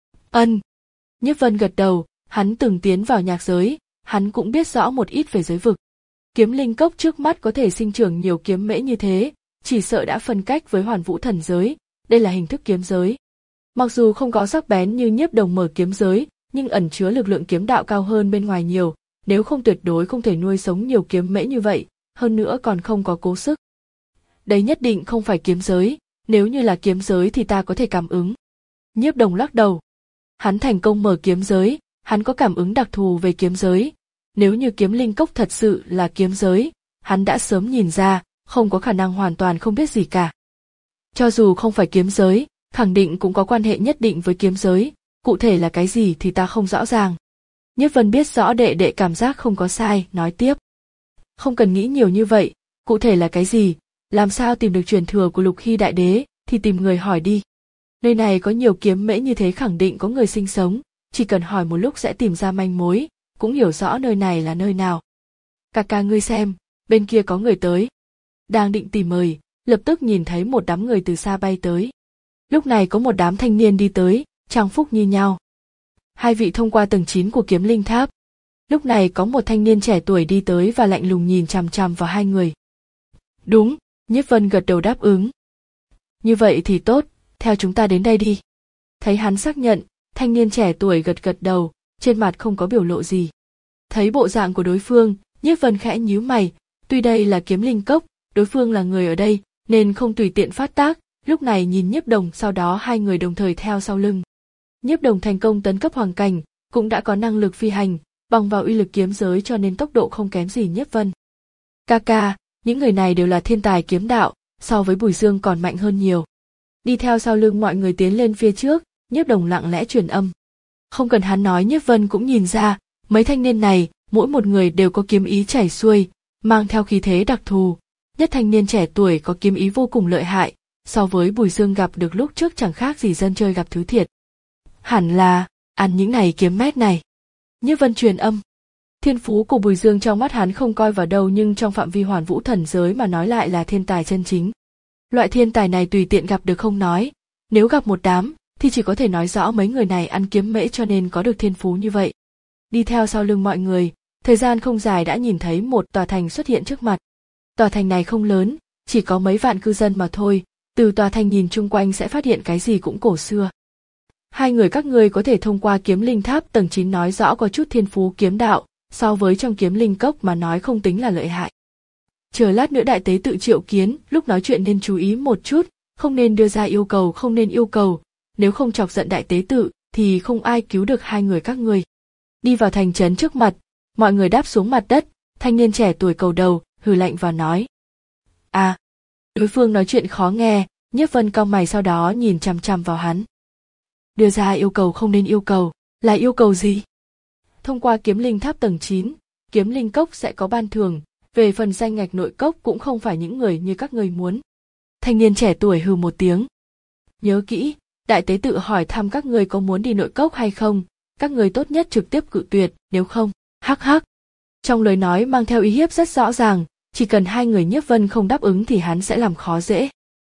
Ân. Nhiếp Vân gật đầu, hắn từng tiến vào nhạc giới, hắn cũng biết rõ một ít về giới vực. Kiếm linh cốc trước mắt có thể sinh trưởng nhiều kiếm mễ như thế, chỉ sợ đã phân cách với Hoàn Vũ thần giới, đây là hình thức kiếm giới. Mặc dù không có sắc bén như Nhiếp Đồng mở kiếm giới, nhưng ẩn chứa lực lượng kiếm đạo cao hơn bên ngoài nhiều, nếu không tuyệt đối không thể nuôi sống nhiều kiếm mễ như vậy, hơn nữa còn không có cố sức. Đấy nhất định không phải kiếm giới, nếu như là kiếm giới thì ta có thể cảm ứng. Nhiếp Đồng lắc đầu. Hắn thành công mở kiếm giới, hắn có cảm ứng đặc thù về kiếm giới. Nếu như kiếm linh cốc thật sự là kiếm giới, hắn đã sớm nhìn ra, không có khả năng hoàn toàn không biết gì cả. Cho dù không phải kiếm giới, khẳng định cũng có quan hệ nhất định với kiếm giới, cụ thể là cái gì thì ta không rõ ràng. Nhiếp Vân biết rõ đệ đệ cảm giác không có sai, nói tiếp. Không cần nghĩ nhiều như vậy, cụ thể là cái gì, làm sao tìm được truyền thừa của Lục Hy đại đế, thì tìm người hỏi đi. Nơi này có nhiều kiếm mễ như thế khẳng định có người sinh sống, chỉ cần hỏi một lúc sẽ tìm ra manh mối, cũng hiểu rõ nơi này là nơi nào. Ca ca ngươi xem, bên kia có người tới. Đang định tìm mời, lập tức nhìn thấy một đám người từ xa bay tới. Lúc này có một đám thanh niên đi tới, trang phục như nhau. Hai vị thông qua tầng chín của kiếm linh tháp. Lúc này có một thanh niên trẻ tuổi đi tới và lạnh lùng nhìn chằm chằm vào hai người. Đúng, Nhiếp Vân gật đầu đáp ứng. Như vậy thì tốt, theo chúng ta đến đây đi. Thấy hắn xác nhận, thanh niên trẻ tuổi gật gật đầu, trên mặt không có biểu lộ gì. Thấy bộ dạng của đối phương, Nhiếp Vân khẽ nhíu mày, tuy đây là kiếm linh cốc, đối phương là người ở đây, nên không tùy tiện phát tác, lúc này nhìn Nhiếp Đồng, sau đó hai người đồng thời theo sau lưng. Nhiếp Đồng thành công tấn cấp hoàng cảnh, cũng đã có năng lực phi hành, bằng vào uy lực kiếm giới cho nên tốc độ không kém gì Nhiếp Vân. Ca ca, những người này đều là thiên tài kiếm đạo, so với Bùi Dương còn mạnh hơn nhiều. Đi theo sau lưng mọi người tiến lên phía trước, Nhiếp Đồng lặng lẽ truyền âm. Không cần hắn nói Nhiếp Vân cũng nhìn ra, mấy thanh niên này, mỗi một người đều có kiếm ý chảy xuôi, mang theo khí thế đặc thù. Nhất thanh niên trẻ tuổi có kiếm ý vô cùng lợi hại, so với Bùi Dương gặp được lúc trước chẳng khác gì dân chơi gặp thứ thiệt. Hẳn là, ăn những này kiếm mét này. Nhiếp Vân truyền âm. Thiên phú của Bùi Dương trong mắt hắn không coi vào đâu, nhưng trong phạm vi Hoàn Vũ thần giới mà nói lại là thiên tài chân chính. Loại thiên tài này tùy tiện gặp được không nói, nếu gặp một đám, thì chỉ có thể nói rõ mấy người này ăn kiếm mễ cho nên có được thiên phú như vậy. Đi theo sau lưng mọi người, thời gian không dài đã nhìn thấy một tòa thành xuất hiện trước mặt. Tòa thành này không lớn, chỉ có mấy vạn cư dân mà thôi, từ tòa thành nhìn chung quanh sẽ phát hiện cái gì cũng cổ xưa. Hai người các ngươi có thể thông qua kiếm linh tháp tầng chín nói rõ có chút thiên phú kiếm đạo, so với trong kiếm linh cốc mà nói không tính là lợi hại. Chờ lát nữa đại tế tự triệu kiến, lúc nói chuyện nên chú ý một chút, không nên đưa ra yêu cầu không nên yêu cầu, nếu không chọc giận đại tế tự thì không ai cứu được hai người các ngươi. Đi vào thành trấn trước mặt, mọi người đáp xuống mặt đất, thanh niên trẻ tuổi cầu đầu, hừ lạnh và nói. À, đối phương nói chuyện khó nghe, Nhiếp Vân cau mày sau đó nhìn chằm chằm vào hắn. Đưa ra yêu cầu không nên yêu cầu, là yêu cầu gì? Thông qua kiếm linh tháp tầng chín, kiếm linh cốc sẽ có ban thưởng, về phần danh ngạch nội cốc cũng không phải những người như các ngươi muốn. Thanh niên trẻ tuổi hừ một tiếng. Nhớ kỹ, đại tế tự hỏi thăm các người có muốn đi nội cốc hay không, các người tốt nhất trực tiếp cự tuyệt, nếu không, hắc hắc. Trong lời nói mang theo uy hiếp rất rõ ràng, chỉ cần hai người Nhiếp Vân không đáp ứng thì hắn sẽ làm khó dễ.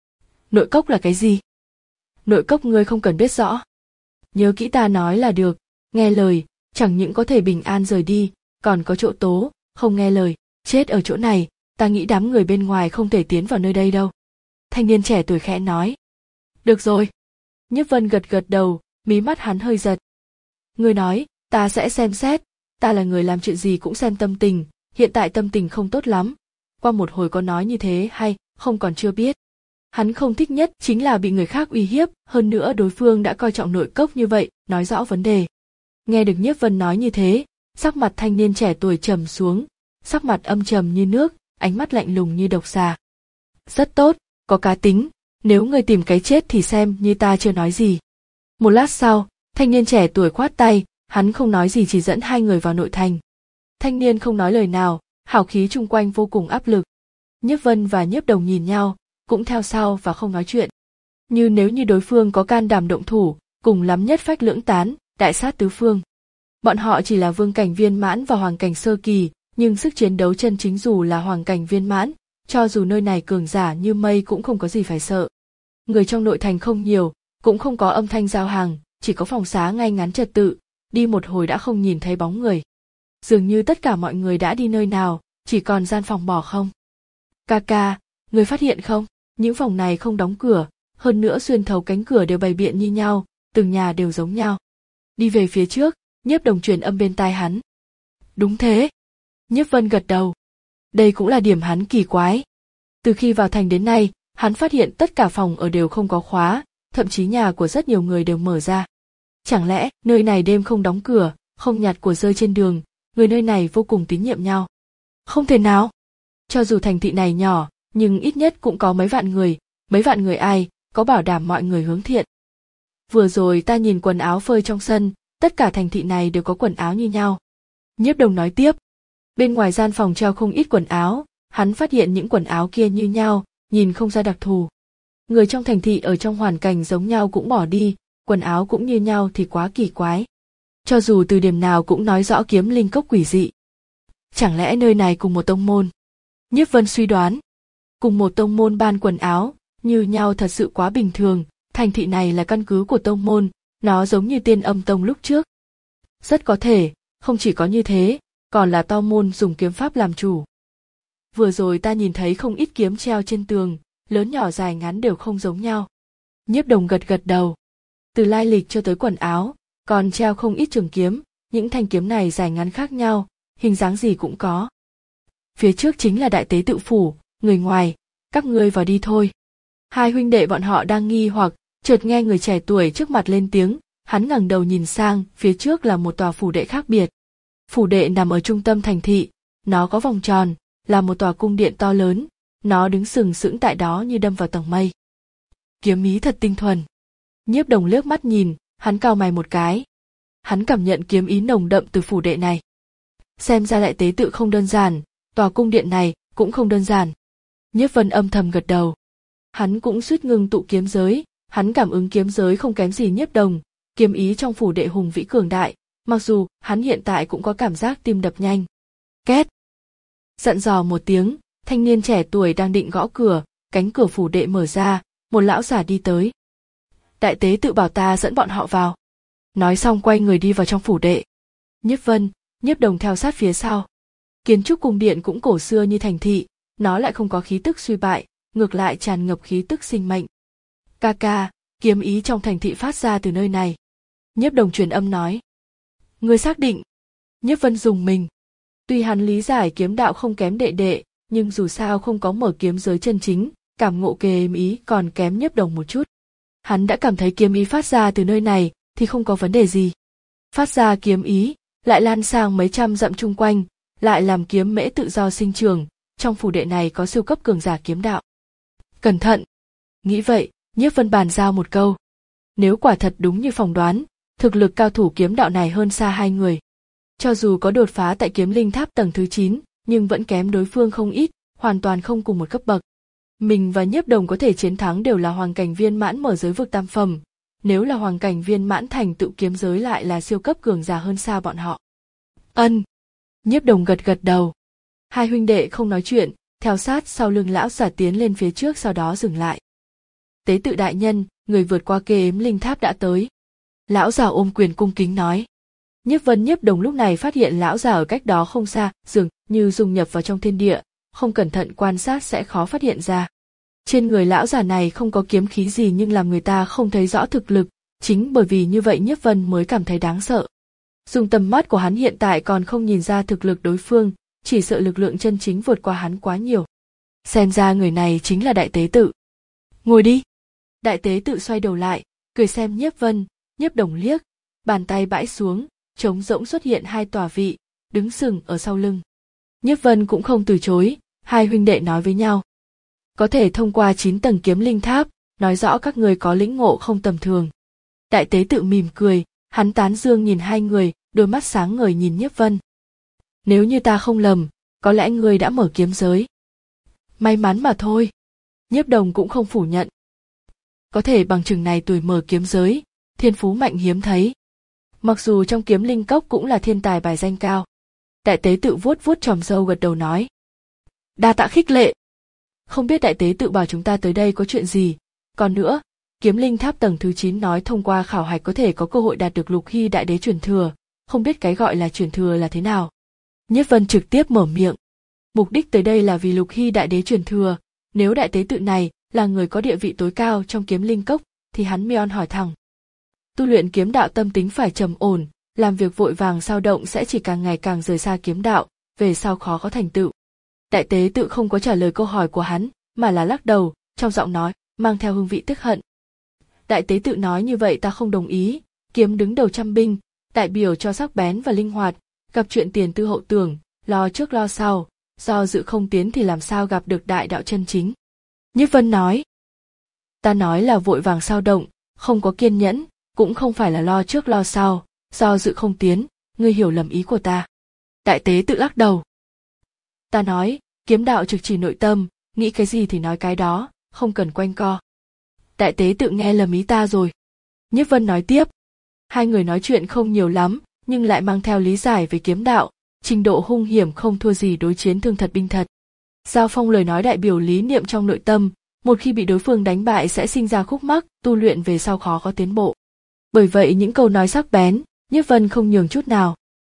Nội cốc là cái gì? Nội cốc ngươi không cần biết rõ. Nhớ kỹ ta nói là được, nghe lời, chẳng những có thể bình an rời đi, còn có chỗ tố, không nghe lời, chết ở chỗ này, ta nghĩ đám người bên ngoài không thể tiến vào nơi đây đâu. Thanh niên trẻ tuổi khẽ nói. Được rồi. Nhiếp Vân gật gật đầu, mí mắt hắn hơi giật. Ngươi nói, ta sẽ xem xét, ta là người làm chuyện gì cũng xem tâm tình, hiện tại tâm tình không tốt lắm. Qua một hồi có nói như thế hay không còn chưa biết. Hắn không thích nhất chính là bị người khác uy hiếp, hơn nữa đối phương đã coi trọng nội cốc như vậy, nói rõ vấn đề. Nghe được Nhiếp Vân nói như thế, sắc mặt thanh niên trẻ tuổi trầm xuống, sắc mặt âm trầm như nước, ánh mắt lạnh lùng như độc xà. Rất tốt, có cá tính, nếu người tìm cái chết thì xem như ta chưa nói gì. Một lát sau, thanh niên trẻ tuổi khoát tay, hắn không nói gì chỉ dẫn hai người vào nội thành. Thanh niên không nói lời nào, hào khí chung quanh vô cùng áp lực. Nhiếp Vân và Nhiếp Đồng nhìn nhau, cũng theo sau và không nói chuyện. Như nếu như đối phương có can đảm động thủ, cùng lắm nhất phách lưỡng tán, đại sát tứ phương. Bọn họ chỉ là vương cảnh viên mãn và hoàng cảnh sơ kỳ, nhưng sức chiến đấu chân chính dù là hoàng cảnh viên mãn, cho dù nơi này cường giả như mây cũng không có gì phải sợ. Người trong nội thành không nhiều, cũng không có âm thanh giao hàng, chỉ có phòng xá ngay ngắn trật tự, đi một hồi đã không nhìn thấy bóng người. Dường như tất cả mọi người đã đi nơi nào, chỉ còn gian phòng bỏ không. Ca ca, người phát hiện không? Những phòng này không đóng cửa, hơn nữa xuyên thấu cánh cửa đều bày biện như nhau, từng nhà đều giống nhau. Đi về phía trước, Nhiếp Đồng truyền âm bên tai hắn. Đúng thế. Nhiếp Vân gật đầu. Đây cũng là điểm hắn kỳ quái. Từ khi vào thành đến nay, hắn phát hiện tất cả phòng ở đều không có khóa, thậm chí nhà của rất nhiều người đều mở ra. Chẳng lẽ nơi này đêm không đóng cửa, không nhặt của rơi trên đường, người nơi này vô cùng tín nhiệm nhau? Không thể nào. Cho dù thành thị này nhỏ, nhưng ít nhất cũng có mấy vạn người, mấy vạn người ai, có bảo đảm mọi người hướng thiện. Vừa rồi ta nhìn quần áo phơi trong sân, tất cả thành thị này đều có quần áo như nhau. Nhiếp Đồng nói tiếp. Bên ngoài gian phòng treo không ít quần áo, hắn phát hiện những quần áo kia như nhau, nhìn không ra đặc thù. Người trong thành thị ở trong hoàn cảnh giống nhau cũng bỏ đi, quần áo cũng như nhau thì quá kỳ quái. Cho dù từ điểm nào cũng nói rõ kiếm linh cốc quỷ dị. Chẳng lẽ nơi này cùng một tông môn? Nhiếp Vân suy đoán. Cùng một tông môn ban quần áo, như nhau thật sự quá bình thường, thành thị này là căn cứ của tông môn, nó giống như Tiên Âm Tông lúc trước. Rất có thể, không chỉ có như thế, còn là tông môn dùng kiếm pháp làm chủ. Vừa rồi ta nhìn thấy không ít kiếm treo trên tường, lớn nhỏ dài ngắn đều không giống nhau. Nhiếp Đồng gật gật đầu. Từ lai lịch cho tới quần áo, còn treo không ít trường kiếm, những thanh kiếm này dài ngắn khác nhau, hình dáng gì cũng có. Phía trước chính là đại tế tự phủ, người ngoài, các ngươi vào đi thôi. Hai huynh đệ bọn họ đang nghi hoặc, chợt nghe người trẻ tuổi trước mặt lên tiếng, hắn ngẩng đầu nhìn sang, phía trước là một tòa phủ đệ khác biệt. Phủ đệ nằm ở trung tâm thành thị, nó có vòng tròn, là một tòa cung điện to lớn, nó đứng sừng sững tại đó như đâm vào tầng mây. Kiếm ý thật tinh thuần. Nhiếp Đồng liếc mắt nhìn, hắn cau mày một cái. Hắn cảm nhận kiếm ý nồng đậm từ phủ đệ này. Xem ra đại tế tự không đơn giản, tòa cung điện này cũng không đơn giản. Nhiếp Vân âm thầm gật đầu. Hắn cũng suýt ngưng tụ kiếm giới, hắn cảm ứng kiếm giới không kém gì Nhiếp Đồng, kiếm ý trong phủ đệ hùng vĩ cường đại, mặc dù hắn hiện tại cũng có cảm giác tim đập nhanh. Két. Dặn dò một tiếng, thanh niên trẻ tuổi đang định gõ cửa, cánh cửa phủ đệ mở ra, một lão giả đi tới. Đại tế tự bảo ta dẫn bọn họ vào. Nói xong quay người đi vào trong phủ đệ. Nhiếp Vân, Nhiếp Đồng theo sát phía sau. Kiến trúc cung điện cũng cổ xưa như thành thị, nó lại không có khí tức suy bại, ngược lại tràn ngập khí tức sinh mệnh. Ca ca, kiếm ý trong thành thị phát ra từ nơi này. Nhiếp Đồng truyền âm nói. Ngươi xác định? Nhiếp Vân dùng mình. Tuy hắn lý giải kiếm đạo không kém đệ đệ, nhưng dù sao không có mở kiếm giới chân chính, cảm ngộ kiếm ý còn kém Nhiếp Đồng một chút. Hắn đã cảm thấy kiếm ý phát ra từ nơi này thì không có vấn đề gì. Phát ra kiếm ý, lại lan sang mấy trăm dặm chung quanh, lại làm kiếm mễ tự do sinh trưởng, trong phủ đệ này có siêu cấp cường giả kiếm đạo. Cẩn thận! Nghĩ vậy, Nhiếp Vân bàn giao một câu. Nếu quả thật đúng như phỏng đoán, thực lực cao thủ kiếm đạo này hơn xa hai người. Cho dù có đột phá tại kiếm linh tháp tầng thứ chín, nhưng vẫn kém đối phương không ít, hoàn toàn không cùng một cấp bậc. Mình và Nhiếp Đồng có thể chiến thắng đều là hoàng cảnh viên mãn mở giới vực tam phẩm, nếu là hoàng cảnh viên mãn thành tựu kiếm giới lại là siêu cấp cường giả hơn xa bọn họ. Ân. Nhiếp Đồng gật gật đầu. Hai huynh đệ không nói chuyện, theo sát sau lưng lão giả tiến lên phía trước, sau đó dừng lại. Tế tự đại nhân, người vượt qua kê ếm linh tháp đã tới. Lão giả ôm quyền cung kính nói. Nhiếp Vân Nhiếp Đồng lúc này phát hiện lão giả ở cách đó không xa, dường như dung nhập vào trong thiên địa, không cẩn thận quan sát sẽ khó phát hiện ra. Trên người lão giả này không có kiếm khí gì nhưng làm người ta không thấy rõ thực lực, chính bởi vì như vậy Nhiếp Vân mới cảm thấy đáng sợ. Dùng tầm mắt của hắn hiện tại còn không nhìn ra thực lực đối phương, chỉ sợ lực lượng chân chính vượt qua hắn quá nhiều. Xem ra người này chính là đại tế tự. Ngồi đi. Đại tế tự xoay đầu lại, cười xem Nhiếp Vân, Nhiếp Đồng liếc, bàn tay bãi xuống, trống rỗng xuất hiện hai tòa vị, đứng sừng ở sau lưng. Nhiếp Vân cũng không từ chối, hai huynh đệ nói với nhau. Có thể thông qua chín tầng kiếm linh tháp, nói rõ các người có lĩnh ngộ không tầm thường. Đại tế tự mỉm cười, hắn tán dương nhìn hai người, đôi mắt sáng ngời nhìn Nhiếp Vân. Nếu như ta không lầm, có lẽ ngươi đã mở kiếm giới. May mắn mà thôi. Nhiếp Đồng cũng không phủ nhận. Có thể bằng chừng này tuổi mở kiếm giới, thiên phú mạnh hiếm thấy. Mặc dù trong kiếm linh cốc cũng là thiên tài bài danh cao. Đại tế tự vuốt vuốt tròm râu gật đầu nói. Đa tạ khích lệ. Không biết đại tế tự bảo chúng ta tới đây có chuyện gì. Còn nữa, kiếm linh tháp tầng thứ chín nói thông qua khảo hạch có thể có cơ hội đạt được lục hy đại đế truyền thừa, không biết cái gọi là truyền thừa là thế nào. Nhiếp Vân trực tiếp mở miệng. Mục đích tới đây là vì lục hy đại đế truyền thừa, nếu đại tế tự này là người có địa vị tối cao trong kiếm linh cốc, thì hắn Mion hỏi thẳng. Tu luyện kiếm đạo tâm tính phải trầm ổn, làm việc vội vàng xao động sẽ chỉ càng ngày càng rời xa kiếm đạo, về sau khó có thành tựu. Đại tế tự không có trả lời câu hỏi của hắn, mà là lắc đầu, trong giọng nói mang theo hương vị tức hận. Đại tế tự nói như vậy ta không đồng ý, kiếm đứng đầu trăm binh, đại biểu cho sắc bén và linh hoạt, gặp chuyện tiền tư hậu tưởng, lo trước lo sau, do dự không tiến thì làm sao gặp được đại đạo chân chính. Nhiếp Vân nói. Ta nói là vội vàng xao động, không có kiên nhẫn, cũng không phải là lo trước lo sau, do dự không tiến, ngươi hiểu lầm ý của ta. Đại tế tự lắc đầu. Ta nói, kiếm đạo trực chỉ nội tâm, nghĩ cái gì thì nói cái đó, không cần quanh co. Đại tế tự nghe lầm ý ta rồi. Nhiếp Vân nói tiếp. Hai người nói chuyện không nhiều lắm, nhưng lại mang theo lý giải về kiếm đạo, trình độ hung hiểm không thua gì đối chiến thương thật binh thật. Giao phong lời nói đại biểu lý niệm trong nội tâm, một khi bị đối phương đánh bại sẽ sinh ra khúc mắc, tu luyện về sau khó có tiến bộ. Bởi vậy những câu nói sắc bén, Nhiếp Vân không nhường chút nào.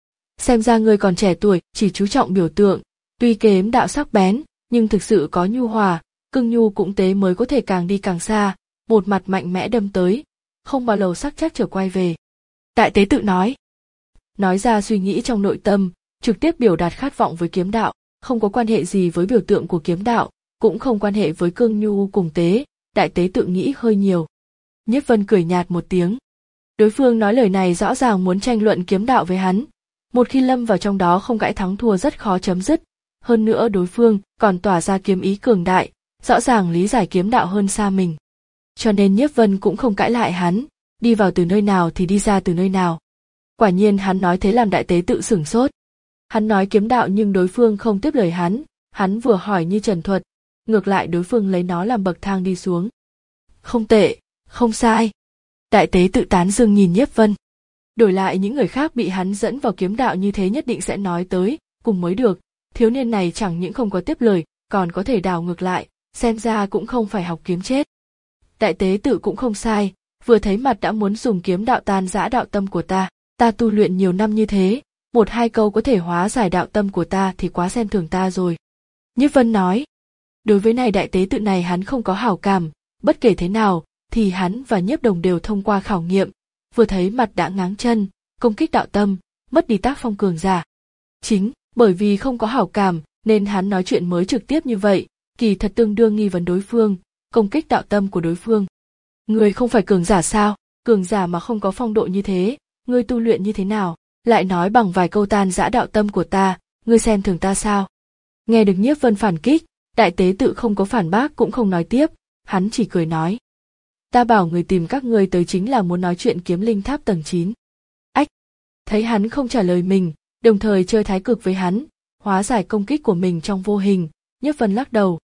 Xem ra ngươi còn trẻ tuổi, chỉ chú trọng biểu tượng, tuy kiếm đạo sắc bén, nhưng thực sự có nhu hòa, cưng nhu cũng tế mới có thể càng đi càng xa, một mặt mạnh mẽ đâm tới, không bao lâu sắc chắc trở quay về. Đại tế tự nói. Nói ra suy nghĩ trong nội tâm, trực tiếp biểu đạt khát vọng với kiếm đạo, không có quan hệ gì với biểu tượng của kiếm đạo, cũng không quan hệ với cương nhu cùng tế, đại tế tự nghĩ hơi nhiều. Nhiếp Vân cười nhạt một tiếng. Đối phương nói lời này rõ ràng muốn tranh luận kiếm đạo với hắn, một khi lâm vào trong đó không cãi thắng thua rất khó chấm dứt, hơn nữa đối phương còn tỏa ra kiếm ý cường đại, rõ ràng lý giải kiếm đạo hơn xa mình. Cho nên Nhiếp Vân cũng không cãi lại hắn, đi vào từ nơi nào thì đi ra từ nơi nào. Quả nhiên hắn nói thế làm đại tế tự sửng sốt. Hắn nói kiếm đạo nhưng đối phương không tiếp lời hắn, hắn vừa hỏi như trần thuật, ngược lại đối phương lấy nó làm bậc thang đi xuống. Không tệ, không sai. Đại tế tự tán dương nhìn Nhiếp Vân. Đổi lại những người khác bị hắn dẫn vào kiếm đạo như thế nhất định sẽ nói tới, cùng mới được, thiếu niên này chẳng những không có tiếp lời, còn có thể đảo ngược lại, xem ra cũng không phải học kiếm chết. Đại tế tự cũng không sai, vừa thấy mặt đã muốn dùng kiếm đạo tan rã đạo tâm của ta, ta tu luyện nhiều năm như thế, một hai câu có thể hóa giải đạo tâm của ta thì quá xem thường ta rồi. Nhiếp Vân nói, đối với này đại tế tự này hắn không có hảo cảm, bất kể thế nào, thì hắn và Nhiếp Đồng đều thông qua khảo nghiệm, vừa thấy mặt đã ngáng chân, công kích đạo tâm, mất đi tác phong cường giả. Chính bởi vì không có hảo cảm, nên hắn nói chuyện mới trực tiếp như vậy, kỳ thật tương đương nghi vấn đối phương, công kích đạo tâm của đối phương. Ngươi không phải cường giả sao? Cường giả mà không có phong độ như thế, ngươi tu luyện như thế nào? Lại nói bằng vài câu tan rã đạo tâm của ta, ngươi xem thường ta sao? Nghe được Nhiếp Vân phản kích, đại tế tự không có phản bác cũng không nói tiếp, hắn chỉ cười nói. Ta bảo người tìm các ngươi tới chính là muốn nói chuyện kiếm linh tháp tầng chín. Ách! Thấy hắn không trả lời mình, đồng thời chơi thái cực với hắn, hóa giải công kích của mình trong vô hình, Nhiếp Vân lắc đầu.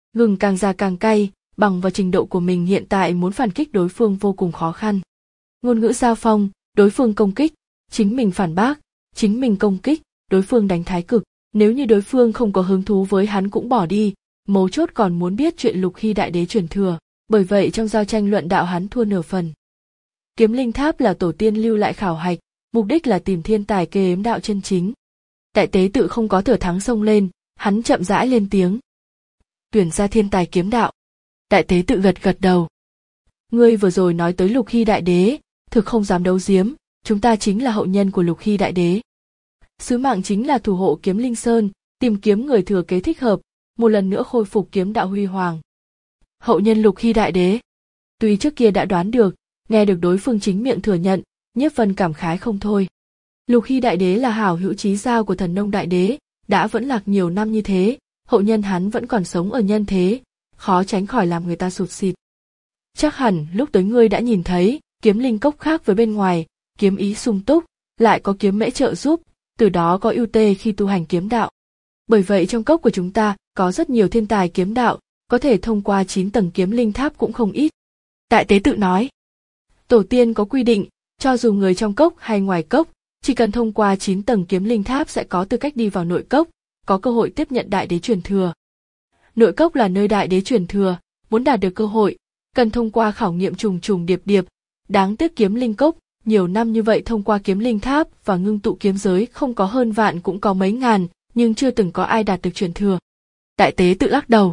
Gừng càng già càng cay, bằng vào trình độ của mình hiện tại muốn phản kích đối phương vô cùng khó khăn. Ngôn ngữ giao phong, đối phương công kích, chính mình phản bác, chính mình công kích, đối phương đánh thái cực. Nếu như đối phương không có hứng thú với hắn cũng bỏ đi, mấu chốt còn muốn biết chuyện Lục Hy đại đế truyền thừa, bởi vậy trong giao tranh luận đạo hắn thua nửa phần. Kiếm linh tháp là tổ tiên lưu lại khảo hạch, mục đích là tìm thiên tài kế ếm đạo chân chính. Đại tế tự không có thừa thắng xông lên, hắn chậm rãi lên tiếng. Tuyển ra thiên tài kiếm đạo. Đại tế tự gật gật đầu. Ngươi vừa rồi nói tới Lục Hy đại đế, thực không dám đấu giếm, chúng ta chính là hậu nhân của Lục Hy đại đế. Sứ mạng chính là thủ hộ kiếm linh sơn, tìm kiếm người thừa kế thích hợp, một lần nữa khôi phục kiếm đạo huy hoàng. Hậu nhân Lục Hy đại đế. Tuy trước kia đã đoán được, nghe được đối phương chính miệng thừa nhận, Nhiếp Vân cảm khái không thôi. Lục Hy đại đế là hảo hữu chí giao của Thần Nông đại đế, đã vẫn lạc nhiều năm như thế, hậu nhân hắn vẫn còn sống ở nhân thế, khó tránh khỏi làm người ta sụt sịt. Chắc hẳn lúc tới ngươi đã nhìn thấy, kiếm linh cốc khác với bên ngoài, kiếm ý sung túc, lại có kiếm mễ trợ giúp, từ đó có ưu tê khi tu hành kiếm đạo. Bởi vậy trong cốc của chúng ta có rất nhiều thiên tài kiếm đạo, có thể thông qua chín tầng kiếm linh tháp cũng không ít. Đại tế tự nói, tổ tiên có quy định, cho dù người trong cốc hay ngoài cốc, chỉ cần thông qua chín tầng kiếm linh tháp sẽ có tư cách đi vào nội cốc, có cơ hội tiếp nhận đại đế truyền thừa. Nội cốc là nơi đại đế truyền thừa, muốn đạt được cơ hội, cần thông qua khảo nghiệm trùng trùng điệp điệp. Đáng tiếc kiếm linh cốc, nhiều năm như vậy thông qua kiếm linh tháp và ngưng tụ kiếm giới không có hơn vạn cũng có mấy ngàn, nhưng chưa từng có ai đạt được truyền thừa. Đại tế tự lắc đầu.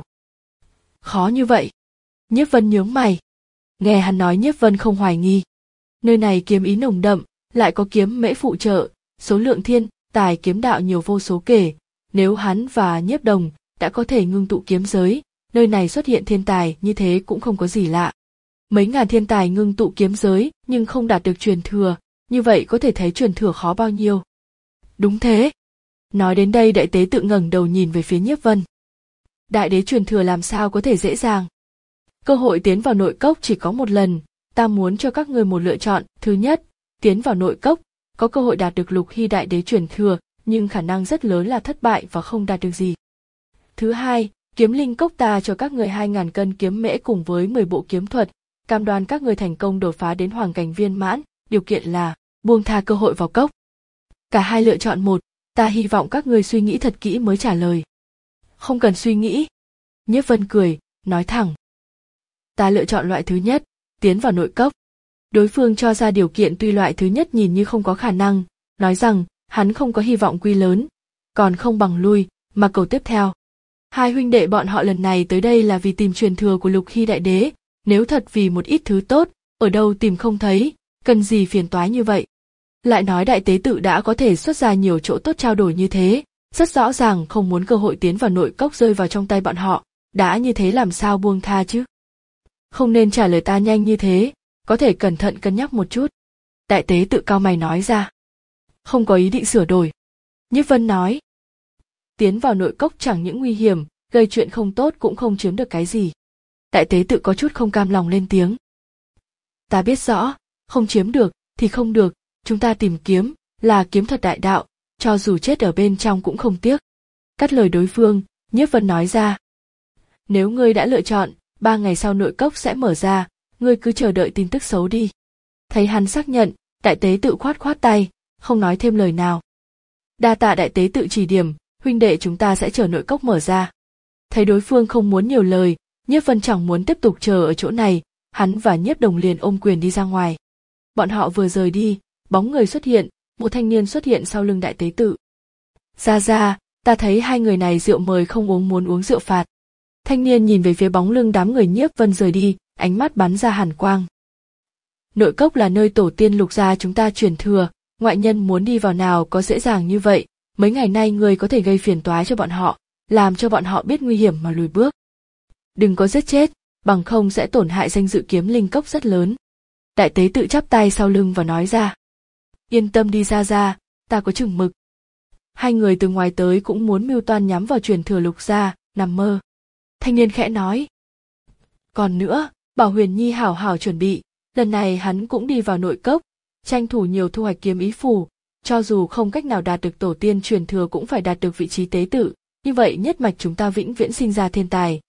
Khó như vậy. Nhiếp Vân nhướng mày. Nghe hắn nói Nhiếp Vân không hoài nghi. Nơi này kiếm ý nồng đậm, lại có kiếm mễ phụ trợ, số lượng thiên tài kiếm đạo nhiều vô số kể. Nếu hắn và Nhiếp Đồng đã có thể ngưng tụ kiếm giới, nơi này xuất hiện thiên tài như thế cũng không có gì lạ. Mấy ngàn thiên tài ngưng tụ kiếm giới nhưng không đạt được truyền thừa, như vậy có thể thấy truyền thừa khó bao nhiêu. Đúng thế. Nói đến đây đại tế tự ngẩng đầu nhìn về phía Nhiếp Vân. Đại đế truyền thừa làm sao có thể dễ dàng? Cơ hội tiến vào nội cốc chỉ có một lần, ta muốn cho các ngươi một lựa chọn. Thứ nhất, tiến vào nội cốc, có cơ hội đạt được Lục Hy đại đế truyền thừa, nhưng khả năng rất lớn là thất bại và không đạt được gì. Thứ hai, kiếm linh cốc ta cho các người hai ngàn cân kiếm mễ cùng với mười bộ kiếm thuật, cam đoan các người thành công đột phá đến hoàng cảnh viên mãn, điều kiện là buông tha cơ hội vào cốc. Cả hai lựa chọn một, ta hy vọng các người suy nghĩ thật kỹ mới trả lời. Không cần suy nghĩ. Nhiếp Vân cười, nói thẳng. Ta lựa chọn loại thứ nhất, tiến vào nội cốc. Đối phương cho ra điều kiện tuy loại thứ nhất nhìn như không có khả năng, nói rằng hắn không có hy vọng quy lớn, còn không bằng lui, mà cầu tiếp theo. Hai huynh đệ bọn họ lần này tới đây là vì tìm truyền thừa của Lục Hy đại đế, nếu thật vì một ít thứ tốt, ở đâu tìm không thấy, cần gì phiền toái như vậy. Lại nói đại tế tự đã có thể xuất ra nhiều chỗ tốt trao đổi như thế, rất rõ ràng không muốn cơ hội tiến vào nội cốc rơi vào trong tay bọn họ, đã như thế làm sao buông tha chứ. Không nên trả lời ta nhanh như thế, có thể cẩn thận cân nhắc một chút. Đại tế tự cau mày nói ra. Không có ý định sửa đổi. Nhiếp Vân nói. Tiến vào nội cốc chẳng những nguy hiểm, gây chuyện không tốt cũng không chiếm được cái gì. Đại tế tự có chút không cam lòng lên tiếng. Ta biết rõ, không chiếm được thì không được, chúng ta tìm kiếm, là kiếm thuật đại đạo, cho dù chết ở bên trong cũng không tiếc. Cắt lời đối phương, Nhiếp Vân nói ra. Nếu ngươi đã lựa chọn, ba ngày sau nội cốc sẽ mở ra, ngươi cứ chờ đợi tin tức xấu đi. Thấy hắn xác nhận, đại tế tự khoát khoát tay, không nói thêm lời nào. Đa tạ đại tế tự chỉ điểm, huynh đệ chúng ta sẽ chờ nội cốc mở ra. Thấy đối phương không muốn nhiều lời, Nhiếp Vân chẳng muốn tiếp tục chờ ở chỗ này, hắn và Nhiếp Đồng liền ôm quyền đi ra ngoài. Bọn họ vừa rời đi, bóng người xuất hiện, một thanh niên xuất hiện sau lưng đại tế tự. Ra ra, ta thấy hai người này rượu mời không uống muốn uống rượu phạt. Thanh niên nhìn về phía bóng lưng đám người Nhiếp Vân rời đi, ánh mắt bắn ra hàn quang. Nội cốc là nơi tổ tiên Lục gia chúng ta truyền thừa, ngoại nhân muốn đi vào nào có dễ dàng như vậy, mấy ngày nay người có thể gây phiền toái cho bọn họ, làm cho bọn họ biết nguy hiểm mà lùi bước. Đừng có giết chết, bằng không sẽ tổn hại danh dự kiếm linh cốc rất lớn. Đại tế tự chắp tay sau lưng và nói ra. Yên tâm đi ra ra, ta có chừng mực. Hai người từ ngoài tới cũng muốn mưu toan nhắm vào truyền thừa Lục gia, nằm mơ. Thanh niên khẽ nói. Còn nữa, bảo Huyền Nhi hảo hảo chuẩn bị, lần này hắn cũng đi vào nội cốc, tranh thủ nhiều thu hoạch kiếm ý phù, cho dù không cách nào đạt được tổ tiên truyền thừa cũng phải đạt được vị trí tế tự, như vậy nhất mạch chúng ta vĩnh viễn sinh ra thiên tài,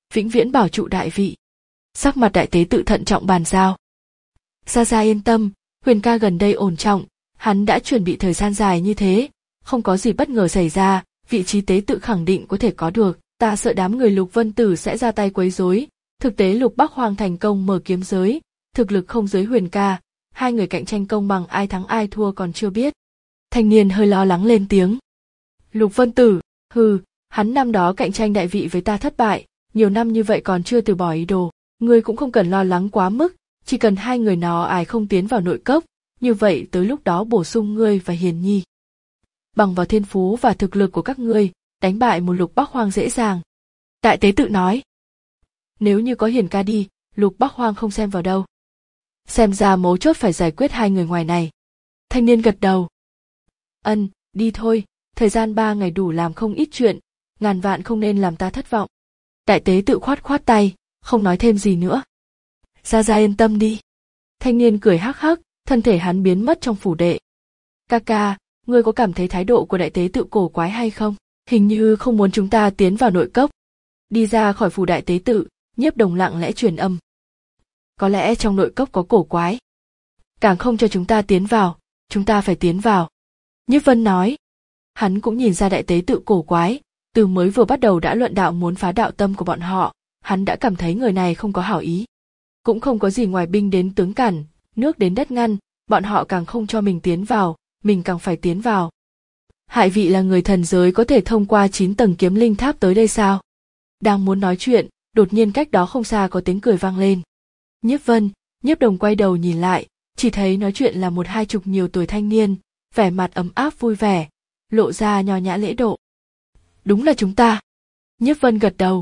vĩnh viễn bảo trụ đại vị. Sắc mặt đại tế tự thận trọng bàn giao. Gia Gia yên tâm, Huyền ca gần đây ổn trọng, hắn đã chuẩn bị thời gian dài như thế, không có gì bất ngờ xảy ra, vị trí tế tự khẳng định có thể có được. Ta sợ đám người Lục Vân Tử sẽ ra tay quấy rối. Thực tế Lục Bắc Hoang thành công mở kiếm giới, thực lực không dưới Huyền ca, hai người cạnh tranh công bằng ai thắng ai thua còn chưa biết. Thanh niên hơi lo lắng lên tiếng. Lục Vân Tử, hừ, hắn năm đó cạnh tranh đại vị với ta thất bại, nhiều năm như vậy còn chưa từ bỏ ý đồ. Ngươi cũng không cần lo lắng quá mức, chỉ cần hai người nó ai không tiến vào nội cốc, như vậy tới lúc đó bổ sung ngươi và Hiền Nhi. Bằng vào thiên phú và thực lực của các ngươi, đánh bại một Lục Bắc Hoang dễ dàng. Đại tế tự nói. Nếu như có Hiền ca đi, Lục Bắc Hoang không xem vào đâu. Xem ra mấu chốt phải giải quyết hai người ngoài này. Thanh niên gật đầu. Ân, đi thôi, thời gian ba ngày đủ làm không ít chuyện, ngàn vạn không nên làm ta thất vọng. Đại tế tự khoát khoát tay, không nói thêm gì nữa. Gia Gia yên tâm đi. Thanh niên cười hắc hắc, thân thể hắn biến mất trong phủ đệ. Ca ca, ngươi có cảm thấy thái độ của đại tế tự cổ quái hay không? Hình như không muốn chúng ta tiến vào nội cốc. Đi ra khỏi phủ đại tế tự, Nhiếp Đồng lặng lẽ truyền âm. Có lẽ trong nội cốc có cổ quái. Càng không cho chúng ta tiến vào, chúng ta phải tiến vào. Nhiếp Vân nói. Hắn cũng nhìn ra đại tế tự cổ quái, từ mới vừa bắt đầu đã luận đạo muốn phá đạo tâm của bọn họ, hắn đã cảm thấy người này không có hảo ý. Cũng không có gì ngoài binh đến tướng cản, nước đến đất ngăn, bọn họ càng không cho mình tiến vào, mình càng phải tiến vào. Hại vị là người thần giới có thể thông qua chín tầng kiếm linh tháp tới đây sao? Đang muốn nói chuyện, đột nhiên cách đó không xa có tiếng cười vang lên. Nhiếp Vân, Nhiếp Đồng quay đầu nhìn lại, chỉ thấy nói chuyện là một hai chục nhiều tuổi thanh niên, vẻ mặt ấm áp vui vẻ, lộ ra nho nhã lễ độ. Đúng là chúng ta. Nhiếp Vân gật đầu.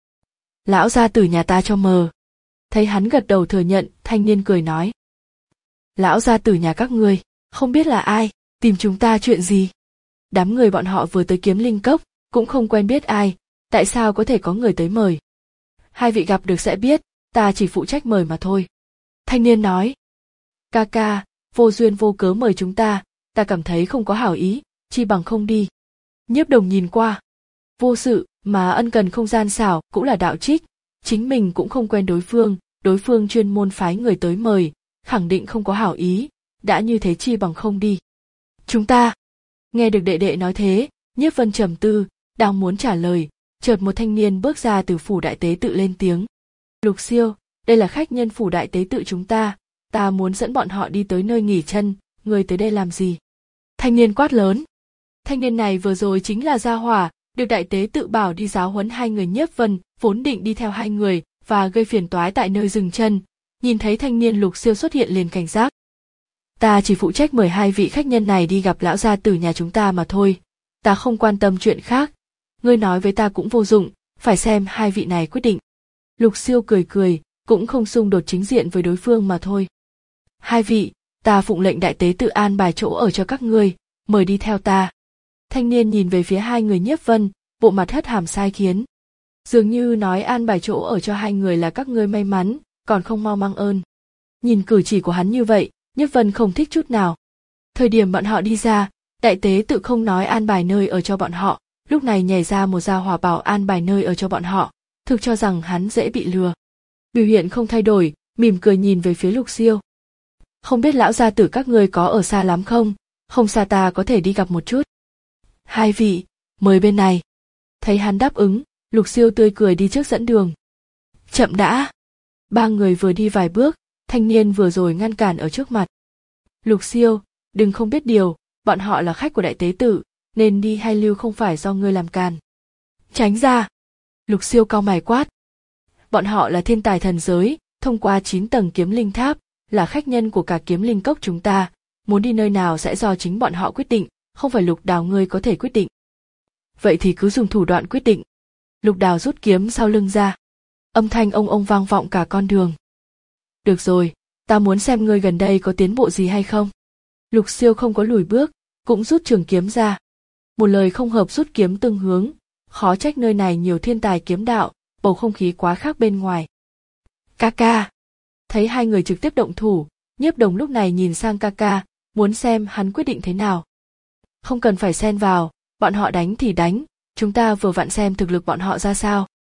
Lão gia tử nhà ta cho mờ. Thấy hắn gật đầu thừa nhận, thanh niên cười nói. Lão gia tử nhà các ngươi, không biết là ai, tìm chúng ta chuyện gì? Đám người bọn họ vừa tới kiếm linh cốc, cũng không quen biết ai, tại sao có thể có người tới mời? Hai vị gặp được sẽ biết, ta chỉ phụ trách mời mà thôi. Thanh niên nói. Ca ca, vô duyên vô cớ mời chúng ta, ta cảm thấy không có hảo ý, chi bằng không đi. Nhiếp Đồng nhìn qua. Vô sự, mà ân cần không gian xảo cũng là đạo trích, chính mình cũng không quen đối phương, đối phương chuyên môn phái người tới mời, khẳng định không có hảo ý, đã như thế chi bằng không đi. Chúng ta. Nghe được đệ đệ nói thế, Nhiếp Vân trầm tư, đang muốn trả lời, chợt một thanh niên bước ra từ phủ đại tế tự lên tiếng. Lục Siêu, đây là khách nhân phủ đại tế tự chúng ta, ta muốn dẫn bọn họ đi tới nơi nghỉ chân, người tới đây làm gì? Thanh niên quát lớn. Thanh niên này vừa rồi chính là Gia Hỏa, được đại tế tự bảo đi giáo huấn hai người. Nhiếp Vân vốn định đi theo hai người và gây phiền toái tại nơi dừng chân, nhìn thấy thanh niên Lục Siêu xuất hiện liền cảnh giác. Ta chỉ phụ trách mời hai vị khách nhân này đi gặp lão gia tử nhà chúng ta mà thôi, ta không quan tâm chuyện khác, ngươi nói với ta cũng vô dụng, phải xem hai vị này quyết định. Lục Siêu cười cười, cũng không xung đột chính diện với đối phương mà thôi. Hai vị, ta phụng lệnh đại tế tự an bài chỗ ở cho các ngươi, mời đi theo ta. Thanh niên nhìn về phía hai người Nhiếp Vân, bộ mặt hất hàm sai khiến. Dường như nói an bài chỗ ở cho hai người là các ngươi may mắn, còn không mau mang ơn. Nhìn cử chỉ của hắn như vậy, Nhiếp Vân không thích chút nào. Thời điểm bọn họ đi ra, đại tế tự không nói an bài nơi ở cho bọn họ, lúc này nhảy ra một Gia Hỏa bảo an bài nơi ở cho bọn họ, thực cho rằng hắn dễ bị lừa. Biểu hiện không thay đổi, mỉm cười nhìn về phía Lục Siêu. Không biết lão gia tử các ngươi có ở xa lắm không? Không xa ta có thể đi gặp một chút. Hai vị, mời bên này. Thấy hắn đáp ứng, Lục Siêu tươi cười đi trước dẫn đường. Chậm đã. Ba người vừa đi vài bước, thanh niên vừa rồi ngăn cản ở trước mặt. Lục Siêu, đừng không biết điều, bọn họ là khách của đại tế tự, nên đi hay lưu không phải do ngươi làm càn. Tránh ra. Lục Siêu cau mày quát. Bọn họ là thiên tài thần giới, thông qua chín tầng kiếm linh tháp, là khách nhân của cả kiếm linh cốc chúng ta, muốn đi nơi nào sẽ do chính bọn họ quyết định, không phải Lục Đào ngươi có thể quyết định. Vậy thì cứ dùng thủ đoạn quyết định. Lục Đào rút kiếm sau lưng ra. Âm thanh ông ông vang vọng cả con đường. Được rồi, ta muốn xem ngươi gần đây có tiến bộ gì hay không. Lục Siêu không có lùi bước, cũng rút trường kiếm ra. Một lời không hợp rút kiếm tương hướng, khó trách nơi này nhiều thiên tài kiếm đạo, bầu không khí quá khác bên ngoài. Ca ca. Thấy hai người trực tiếp động thủ, Nhiếp Đồng lúc này nhìn sang ca ca, muốn xem hắn quyết định thế nào. Không cần phải xen vào, bọn họ đánh thì đánh, chúng ta vừa vặn xem thực lực bọn họ ra sao.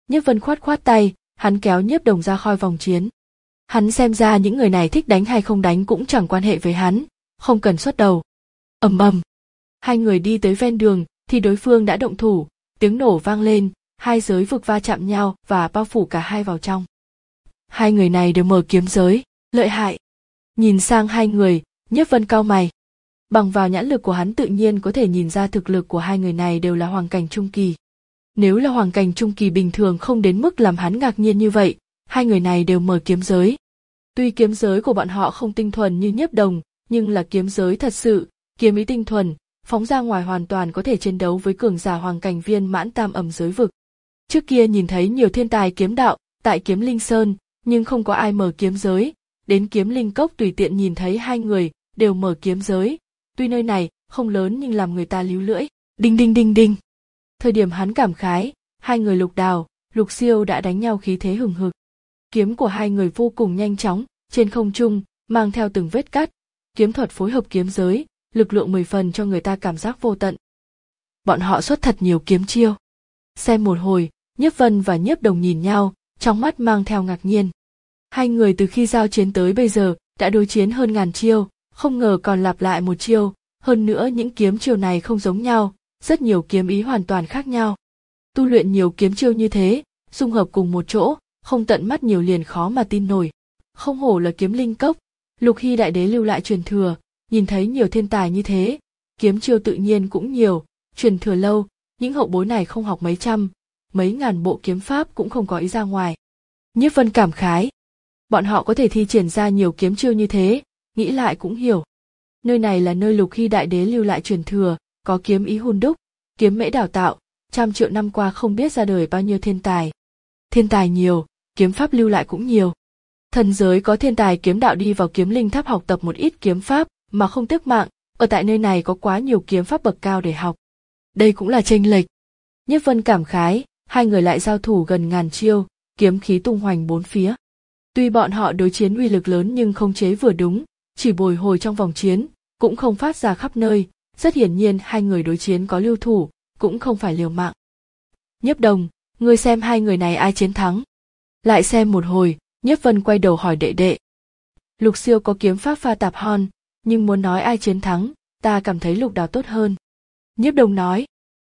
Nhiếp Vân khoát khoát tay, hắn kéo Nhiếp Đồng ra khỏi vòng chiến. Hắn xem ra những người này thích đánh hay không đánh cũng chẳng quan hệ với hắn, không cần xuất đầu. Ầm ầm. Hai người đi tới ven đường thì đối phương đã động thủ, tiếng nổ vang lên, hai giới vực va chạm nhau và bao phủ cả hai vào trong. Hai người này đều mở kiếm giới, lợi hại. Nhìn sang hai người, Nhiếp Vân cau mày. Bằng vào nhãn lực của hắn tự nhiên có thể nhìn ra thực lực của hai người này đều là hoàng cảnh trung kỳ. Nếu là hoàng cảnh trung kỳ bình thường không đến mức làm hắn ngạc nhiên như vậy, hai người này đều mở kiếm giới. Tuy kiếm giới của bọn họ không tinh thuần như Nhiếp Đồng, nhưng là kiếm giới thật sự, kiếm ý tinh thuần, phóng ra ngoài hoàn toàn có thể chiến đấu với cường giả hoàng cảnh viên mãn tam ẩm giới vực. Trước kia nhìn thấy nhiều thiên tài kiếm đạo tại Kiếm Linh Sơn, nhưng không có ai mở kiếm giới, đến Kiếm Linh Cốc tùy tiện nhìn thấy hai người đều mở kiếm giới, tuy nơi này không lớn nhưng làm người ta líu lưỡi. Đinh đinh đinh đinh. Thời điểm hắn cảm khái, hai người Lục Đào, Lục Siêu đã đánh nhau khí thế hừng hực. Kiếm của hai người vô cùng nhanh chóng, trên không trung mang theo từng vết cắt, kiếm thuật phối hợp kiếm giới, lực lượng mười phần cho người ta cảm giác vô tận. Bọn họ xuất thật nhiều kiếm chiêu. Xem một hồi, Nhiếp Vân và Nhiếp Đồng nhìn nhau, trong mắt mang theo ngạc nhiên. Hai người từ khi giao chiến tới bây giờ đã đối chiến hơn ngàn chiêu, không ngờ còn lặp lại một chiêu, hơn nữa những kiếm chiêu này không giống nhau, rất nhiều kiếm ý hoàn toàn khác nhau. Tu luyện nhiều kiếm chiêu như thế, dung hợp cùng một chỗ, không tận mắt nhiều liền khó mà tin nổi. Không hổ là Kiếm Linh Cốc, Lục Hy đại đế lưu lại truyền thừa, nhìn thấy nhiều thiên tài như thế, kiếm chiêu tự nhiên cũng nhiều, truyền thừa lâu, những hậu bối này không học mấy trăm, mấy ngàn bộ kiếm pháp cũng không có ý ra ngoài. Nhiếp Vân cảm khái, bọn họ có thể thi triển ra nhiều kiếm chiêu như thế, nghĩ lại cũng hiểu. Nơi này là nơi Lục Hy đại đế lưu lại truyền thừa, có kiếm ý hun đúc, kiếm mễ đào tạo, trăm triệu năm qua không biết ra đời bao nhiêu thiên tài. Thiên tài nhiều, kiếm pháp lưu lại cũng nhiều. Thần giới có thiên tài kiếm đạo đi vào Kiếm Linh Tháp học tập một ít kiếm pháp mà không tiếc mạng, ở tại nơi này có quá nhiều kiếm pháp bậc cao để học. Đây cũng là chênh lệch. Nhiếp Vân cảm khái, hai người lại giao thủ gần ngàn chiêu, kiếm khí tung hoành bốn phía. Tuy bọn họ đối chiến uy lực lớn nhưng không chế vừa đúng, chỉ bồi hồi trong vòng chiến, cũng không phát ra khắp nơi, rất hiển nhiên hai người đối chiến có lưu thủ, cũng không phải liều mạng. Nhiếp Đồng, ngươi xem hai người này ai chiến thắng? Lại xem một hồi, Nhiếp Vân quay đầu hỏi đệ đệ. Lục Siêu có kiếm pháp pha tạp hon, nhưng muốn nói ai chiến thắng, ta cảm thấy Lục Đào tốt hơn. Nhiếp Đồng nói.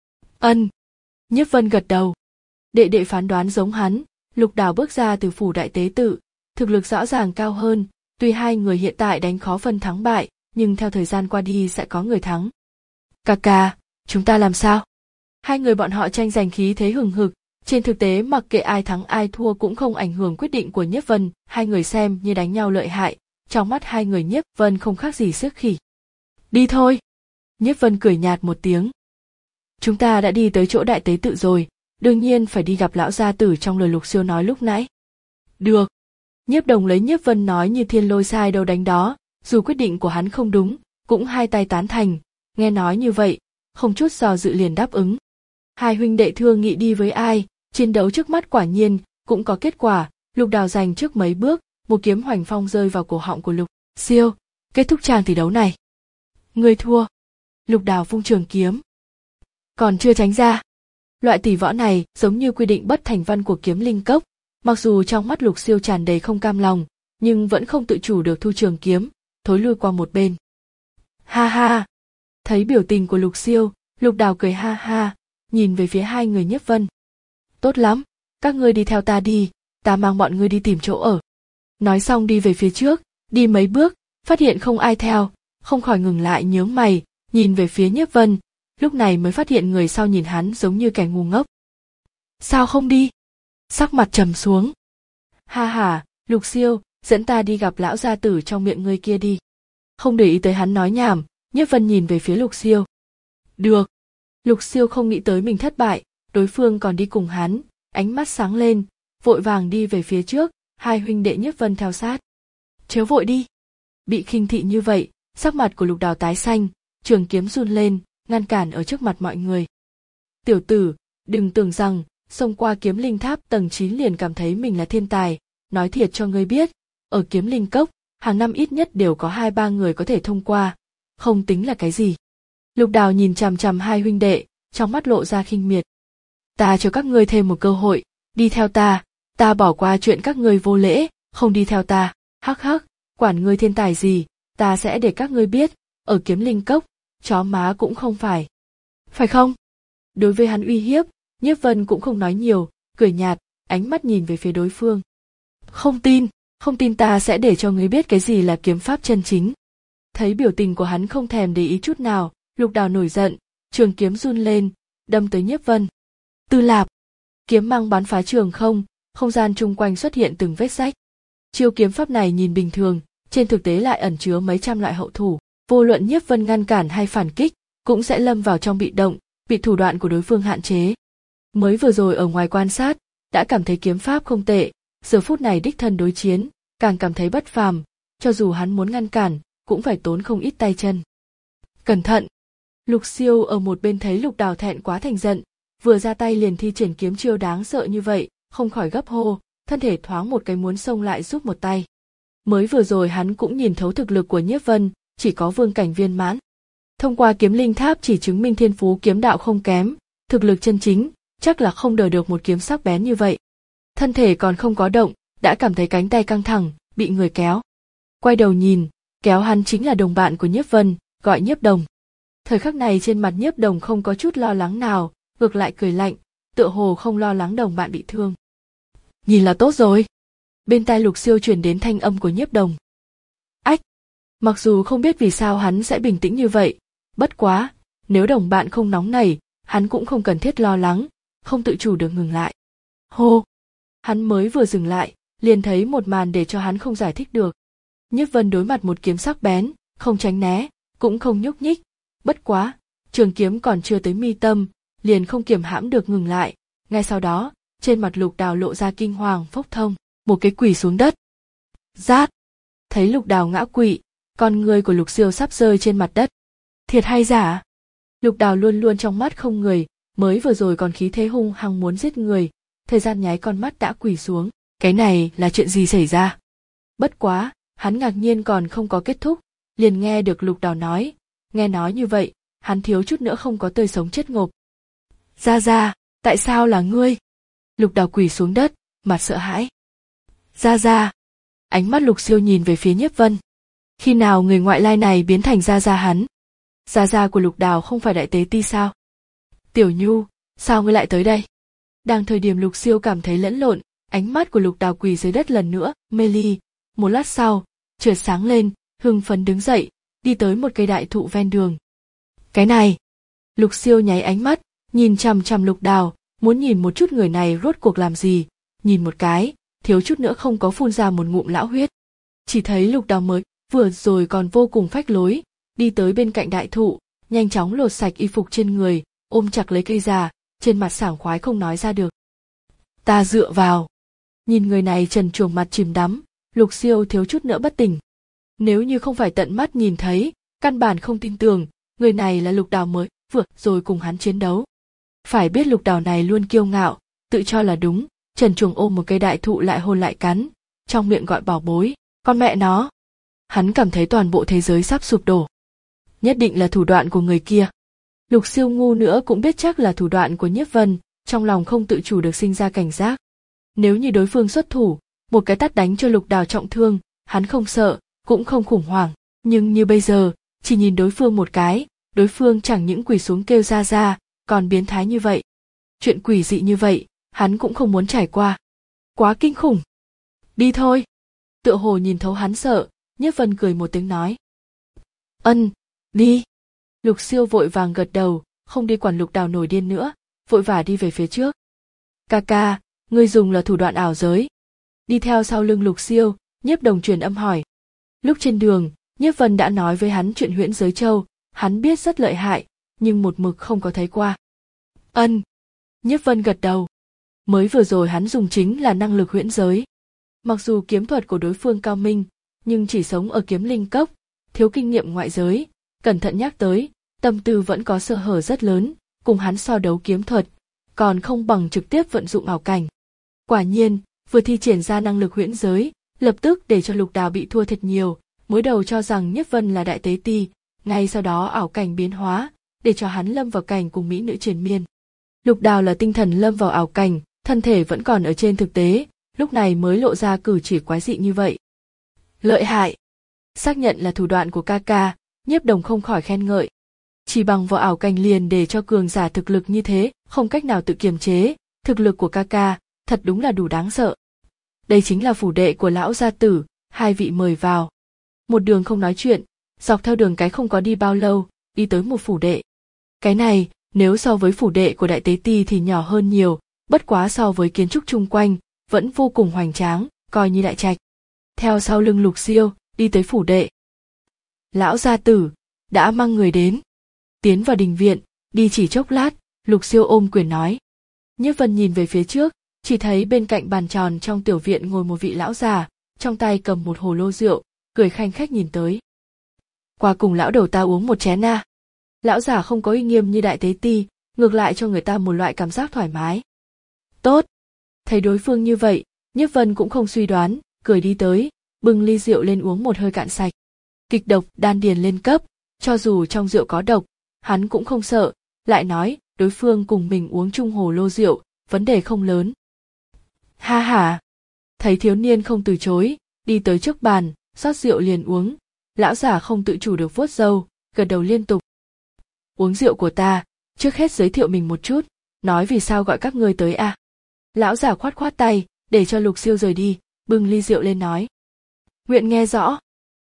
Ân. Nhiếp Vân gật đầu. Đệ đệ phán đoán giống hắn, Lục Đào bước ra từ phủ đại tế tự, thực lực rõ ràng cao hơn, tuy hai người hiện tại đánh khó phân thắng bại, nhưng theo thời gian qua đi sẽ có người thắng. Cà cà, chúng ta làm sao? Hai người bọn họ tranh giành khí thế hừng hực, trên thực tế mặc kệ ai thắng ai thua cũng không ảnh hưởng quyết định của Nhiếp Vân, hai người xem như đánh nhau lợi hại, trong mắt hai người Nhiếp Vân không khác gì xiếc khỉ. Đi thôi. Nhiếp Vân cười nhạt một tiếng. Chúng ta đã đi tới chỗ đại tế tự rồi, đương nhiên phải đi gặp lão gia tử trong lời Lục Siêu nói lúc nãy. Được. Nhiếp Đồng lấy Nhiếp Vân nói như thiên lôi sai đâu đánh đó, dù quyết định của hắn không đúng, cũng hai tay tán thành, nghe nói như vậy, không chút do dự liền đáp ứng. Hai huynh đệ thương nghị đi với ai, chiến đấu trước mắt quả nhiên cũng có kết quả, Lục Đào giành trước mấy bước, một kiếm hoành phong rơi vào cổ họng của Lục Siêu, kết thúc tràng tỷ đấu này. Người thua. Lục Đào vung trường kiếm. Còn chưa tránh ra. Loại tỷ võ này giống như quy định bất thành văn của Kiếm Linh Cốc, mặc dù trong mắt Lục Siêu tràn đầy không cam lòng, nhưng vẫn không tự chủ được thu trường kiếm, thối lui qua một bên. Ha ha. Thấy biểu tình của Lục Siêu, Lục Đào cười ha ha, nhìn về phía hai người Nhiếp Vân. Tốt lắm, các ngươi đi theo ta đi, ta mang bọn ngươi đi tìm chỗ ở. Nói xong đi về phía trước, đi mấy bước, phát hiện không ai theo, không khỏi ngừng lại nhướng mày, nhìn về phía Nhiếp Vân, lúc này mới phát hiện người sau nhìn hắn giống như kẻ ngu ngốc. Sao không đi? Sắc mặt trầm xuống. Ha ha, Lục Siêu, dẫn ta đi gặp lão gia tử trong miệng ngươi kia đi. Không để ý tới hắn nói nhảm, Nhiếp Vân nhìn về phía Lục Siêu. Được. Lục Siêu không nghĩ tới mình thất bại, đối phương còn đi cùng hắn, ánh mắt sáng lên, vội vàng đi về phía trước, hai huynh đệ Nhiếp Vân theo sát. Chớ vội đi. Bị khinh thị như vậy, sắc mặt của Lục Đào tái xanh, trường kiếm run lên, ngăn cản ở trước mặt mọi người. Tiểu tử, đừng tưởng rằng, xông qua Kiếm Linh Tháp tầng chín liền cảm thấy mình là thiên tài, nói thiệt cho ngươi biết, ở Kiếm Linh Cốc, hàng năm ít nhất đều có hai ba người có thể thông qua, không tính là cái gì. Lục Đào nhìn chằm chằm hai huynh đệ, trong mắt lộ ra khinh miệt. Ta cho các ngươi thêm một cơ hội, Đi theo ta, ta bỏ qua chuyện các ngươi vô lễ, không đi theo ta, hắc hắc, quản ngươi thiên tài gì, ta sẽ để các ngươi biết, ở Kiếm Linh Cốc, chó má cũng không phải. Phải không? Đối với hắn uy hiếp, Nhiếp Vân cũng không nói nhiều, cười nhạt, ánh mắt nhìn về phía đối phương. Không tin, không tin ta sẽ để cho ngươi biết cái gì là kiếm pháp chân chính. Thấy biểu tình của hắn không thèm để ý chút nào, Lục Đào nổi giận, trường kiếm run lên, đâm tới Nhiếp Vân. Tư lạp, kiếm mang bắn phá trường không, không gian chung quanh xuất hiện từng vết rách. Chiêu kiếm pháp này nhìn bình thường, trên thực tế lại ẩn chứa mấy trăm loại hậu thủ, vô luận Nhiếp Vân ngăn cản hay phản kích, cũng sẽ lâm vào trong bị động, bị thủ đoạn của đối phương hạn chế. Mới vừa rồi ở ngoài quan sát, đã cảm thấy kiếm pháp không tệ, giờ phút này đích thân đối chiến, càng cảm thấy bất phàm, cho dù hắn muốn ngăn cản, cũng phải tốn không ít tay chân. Cẩn thận! Lục Siêu ở một bên thấy Lục Đào thẹn quá thành giận, vừa ra tay liền thi triển kiếm chiêu đáng sợ như vậy, không khỏi gấp hô, thân thể thoáng một cái muốn xông lại giúp một tay. Mới vừa rồi hắn cũng nhìn thấu thực lực của Nhiếp Vân, chỉ có vương cảnh viên mãn. Thông qua kiếm linh tháp chỉ chứng minh thiên phú kiếm đạo không kém, thực lực chân chính, chắc là không đỡ được một kiếm sắc bén như vậy. Thân thể còn không có động, đã cảm thấy cánh tay căng thẳng, bị người kéo. Quay đầu nhìn, kéo hắn chính là đồng bạn của Nhiếp Vân, gọi Nhiếp Đồng. Thời khắc này trên mặt Nhiếp Đồng không có chút lo lắng nào, ngược lại cười lạnh, tựa hồ không lo lắng đồng bạn bị thương. Nhìn là tốt rồi. Bên tai Lục Siêu truyền đến thanh âm của Nhiếp Đồng. Ách! Mặc dù không biết vì sao hắn sẽ bình tĩnh như vậy, bất quá, nếu đồng bạn không nóng nảy, hắn cũng không cần thiết lo lắng, không tự chủ được ngừng lại. Hô! Hắn mới vừa dừng lại, liền thấy một màn để cho hắn không giải thích được. Nhiếp Vân đối mặt một kiếm sắc bén, không tránh né, cũng không nhúc nhích, bất quá, trường kiếm còn chưa tới mi tâm, liền không kiềm hãm được ngừng lại, ngay sau đó, trên mặt Lục Đào lộ ra kinh hoàng phốc thông, một cái quỳ xuống đất. Rát! Thấy Lục Đào ngã quỵ, con người của Lục Siêu sắp rơi trên mặt đất. Thiệt hay giả? Lục Đào luôn luôn trong mắt không người, mới vừa rồi còn khí thế hung hăng muốn giết người, thời gian nháy con mắt đã quỳ xuống, cái này là chuyện gì xảy ra? Bất quá, hắn ngạc nhiên còn không có kết thúc, liền nghe được Lục Đào nói, nghe nói như vậy, hắn thiếu chút nữa không có tươi sống chết ngộp. Ra ra, tại sao là ngươi? Lục Đào quỳ xuống đất, mặt sợ hãi. Ra ra! Ánh mắt Lục Siêu nhìn về phía Nhiếp Vân. Khi nào người ngoại lai này biến thành ra ra hắn? Ra ra của Lục Đào không phải đại tế ti sao? Tiểu Nhu, sao ngươi lại tới đây? Đang thời điểm Lục Siêu cảm thấy lẫn lộn, ánh mắt của Lục Đào quỳ dưới đất lần nữa, mê ly. Một lát sau, chợt sáng lên, hưng phấn đứng dậy, đi tới một cây đại thụ ven đường. Cái này! Lục Siêu nháy ánh mắt, nhìn chằm chằm Lục Đào, muốn nhìn một chút người này rốt cuộc làm gì, nhìn một cái, thiếu chút nữa không có phun ra một ngụm lão huyết. Chỉ thấy Lục Đào mới, vừa rồi còn vô cùng phách lối, đi tới bên cạnh đại thụ, nhanh chóng lột sạch y phục trên người, ôm chặt lấy cây già, trên mặt sảng khoái không nói ra được. Ta dựa vào. Nhìn người này trần truồng mặt chìm đắm, Lục Siêu thiếu chút nữa bất tỉnh. Nếu như không phải tận mắt nhìn thấy, căn bản không tin tưởng, người này là Lục Đào mới vừa rồi cùng hắn chiến đấu. Phải biết Lục Đào này luôn kiêu ngạo, tự cho là đúng, trần truồng ôm một cây đại thụ lại hôn lại cắn, trong miệng gọi bảo bối, con mẹ nó. Hắn cảm thấy toàn bộ thế giới sắp sụp đổ. Nhất định là thủ đoạn của người kia. Lục Siêu ngu nữa cũng biết chắc là thủ đoạn của Nhiếp Vân, trong lòng không tự chủ được sinh ra cảnh giác. Nếu như đối phương xuất thủ, một cái tát đánh cho Lục Đào trọng thương, hắn không sợ, cũng không khủng hoảng, nhưng như bây giờ, chỉ nhìn đối phương một cái, đối phương chẳng những quỳ xuống kêu ra ra, còn biến thái như vậy. Chuyện quỷ dị như vậy, hắn cũng không muốn trải qua. Quá kinh khủng. Đi thôi. Tựa hồ nhìn thấu hắn sợ, Nhiếp Vân cười một tiếng nói. Ân, đi. Lục Siêu vội vàng gật đầu, không đi quản Lục Đào nổi điên nữa, vội vã đi về phía trước. Ca ca, ngươi dùng là thủ đoạn ảo giới. Đi theo sau lưng Lục Siêu, Nhiếp Đồng truyền âm hỏi. Lúc trên đường, Nhiếp Vân đã nói với hắn chuyện huyễn giới châu, hắn biết rất lợi hại, nhưng một mực không có thấy qua. Ân. Nhiếp Vân gật đầu. Mới vừa rồi hắn dùng chính là năng lực huyễn giới. Mặc dù kiếm thuật của đối phương cao minh, nhưng chỉ sống ở kiếm linh cốc, thiếu kinh nghiệm ngoại giới, cẩn thận nhắc tới, tâm tư vẫn có sơ hở rất lớn, cùng hắn so đấu kiếm thuật, còn không bằng trực tiếp vận dụng ảo cảnh. Quả nhiên, vừa thi triển ra năng lực huyễn giới, lập tức để cho Lục Đào bị thua thật nhiều, mới đầu cho rằng Nhiếp Vân là đại tế ti, ngay sau đó ảo cảnh biến hóa, để cho hắn lâm vào cảnh cùng mỹ nữ triền miên. Lục Đào là tinh thần lâm vào ảo cảnh, thân thể vẫn còn ở trên thực tế, lúc này mới lộ ra cử chỉ quái dị như vậy. Lợi hại! Xác nhận là thủ đoạn của ca ca, Nhiếp Đồng không khỏi khen ngợi. Chỉ bằng vỏ ảo cảnh liền để cho cường giả thực lực như thế, không cách nào tự kiềm chế, thực lực của ca ca, thật đúng là đủ đáng sợ. Đây chính là phủ đệ của lão gia tử, hai vị mời vào. Một đường không nói chuyện, dọc theo đường cái không có đi bao lâu, đi tới một phủ đệ. Cái này, nếu so với phủ đệ của đại tế ti thì nhỏ hơn nhiều, bất quá so với kiến trúc chung quanh, vẫn vô cùng hoành tráng, coi như đại trạch. Theo sau lưng Lục Siêu, đi tới phủ đệ. Lão gia tử, đã mang người đến. Tiến vào đình viện, đi chỉ chốc lát, Lục Siêu ôm quyền nói. Nhiếp Vân nhìn về phía trước, chỉ thấy bên cạnh bàn tròn trong tiểu viện ngồi một vị lão già, trong tay cầm một hồ lô rượu, cười khanh khách nhìn tới. Qua cùng lão đầu ta uống một chén a. Lão già không có uy nghiêm như đại tế ti, ngược lại cho người ta một loại cảm giác thoải mái. Tốt. Thấy đối phương như vậy, Nhiếp Vân cũng không suy đoán, cười đi tới, bưng ly rượu lên uống một hơi cạn sạch. Kịch độc đan điền lên cấp, cho dù trong rượu có độc, hắn cũng không sợ, lại nói, đối phương cùng mình uống chung hồ lô rượu, vấn đề không lớn. Ha ha. Thấy thiếu niên không từ chối, đi tới trước bàn, rót rượu liền uống, lão giả không tự chủ được vuốt râu, gật đầu liên tục. Uống rượu của ta, trước hết giới thiệu mình một chút, nói vì sao gọi các ngươi tới a. À? Lão giả khoát khoát tay, để cho Lục Siêu rời đi, bưng ly rượu lên nói. Nguyện nghe rõ.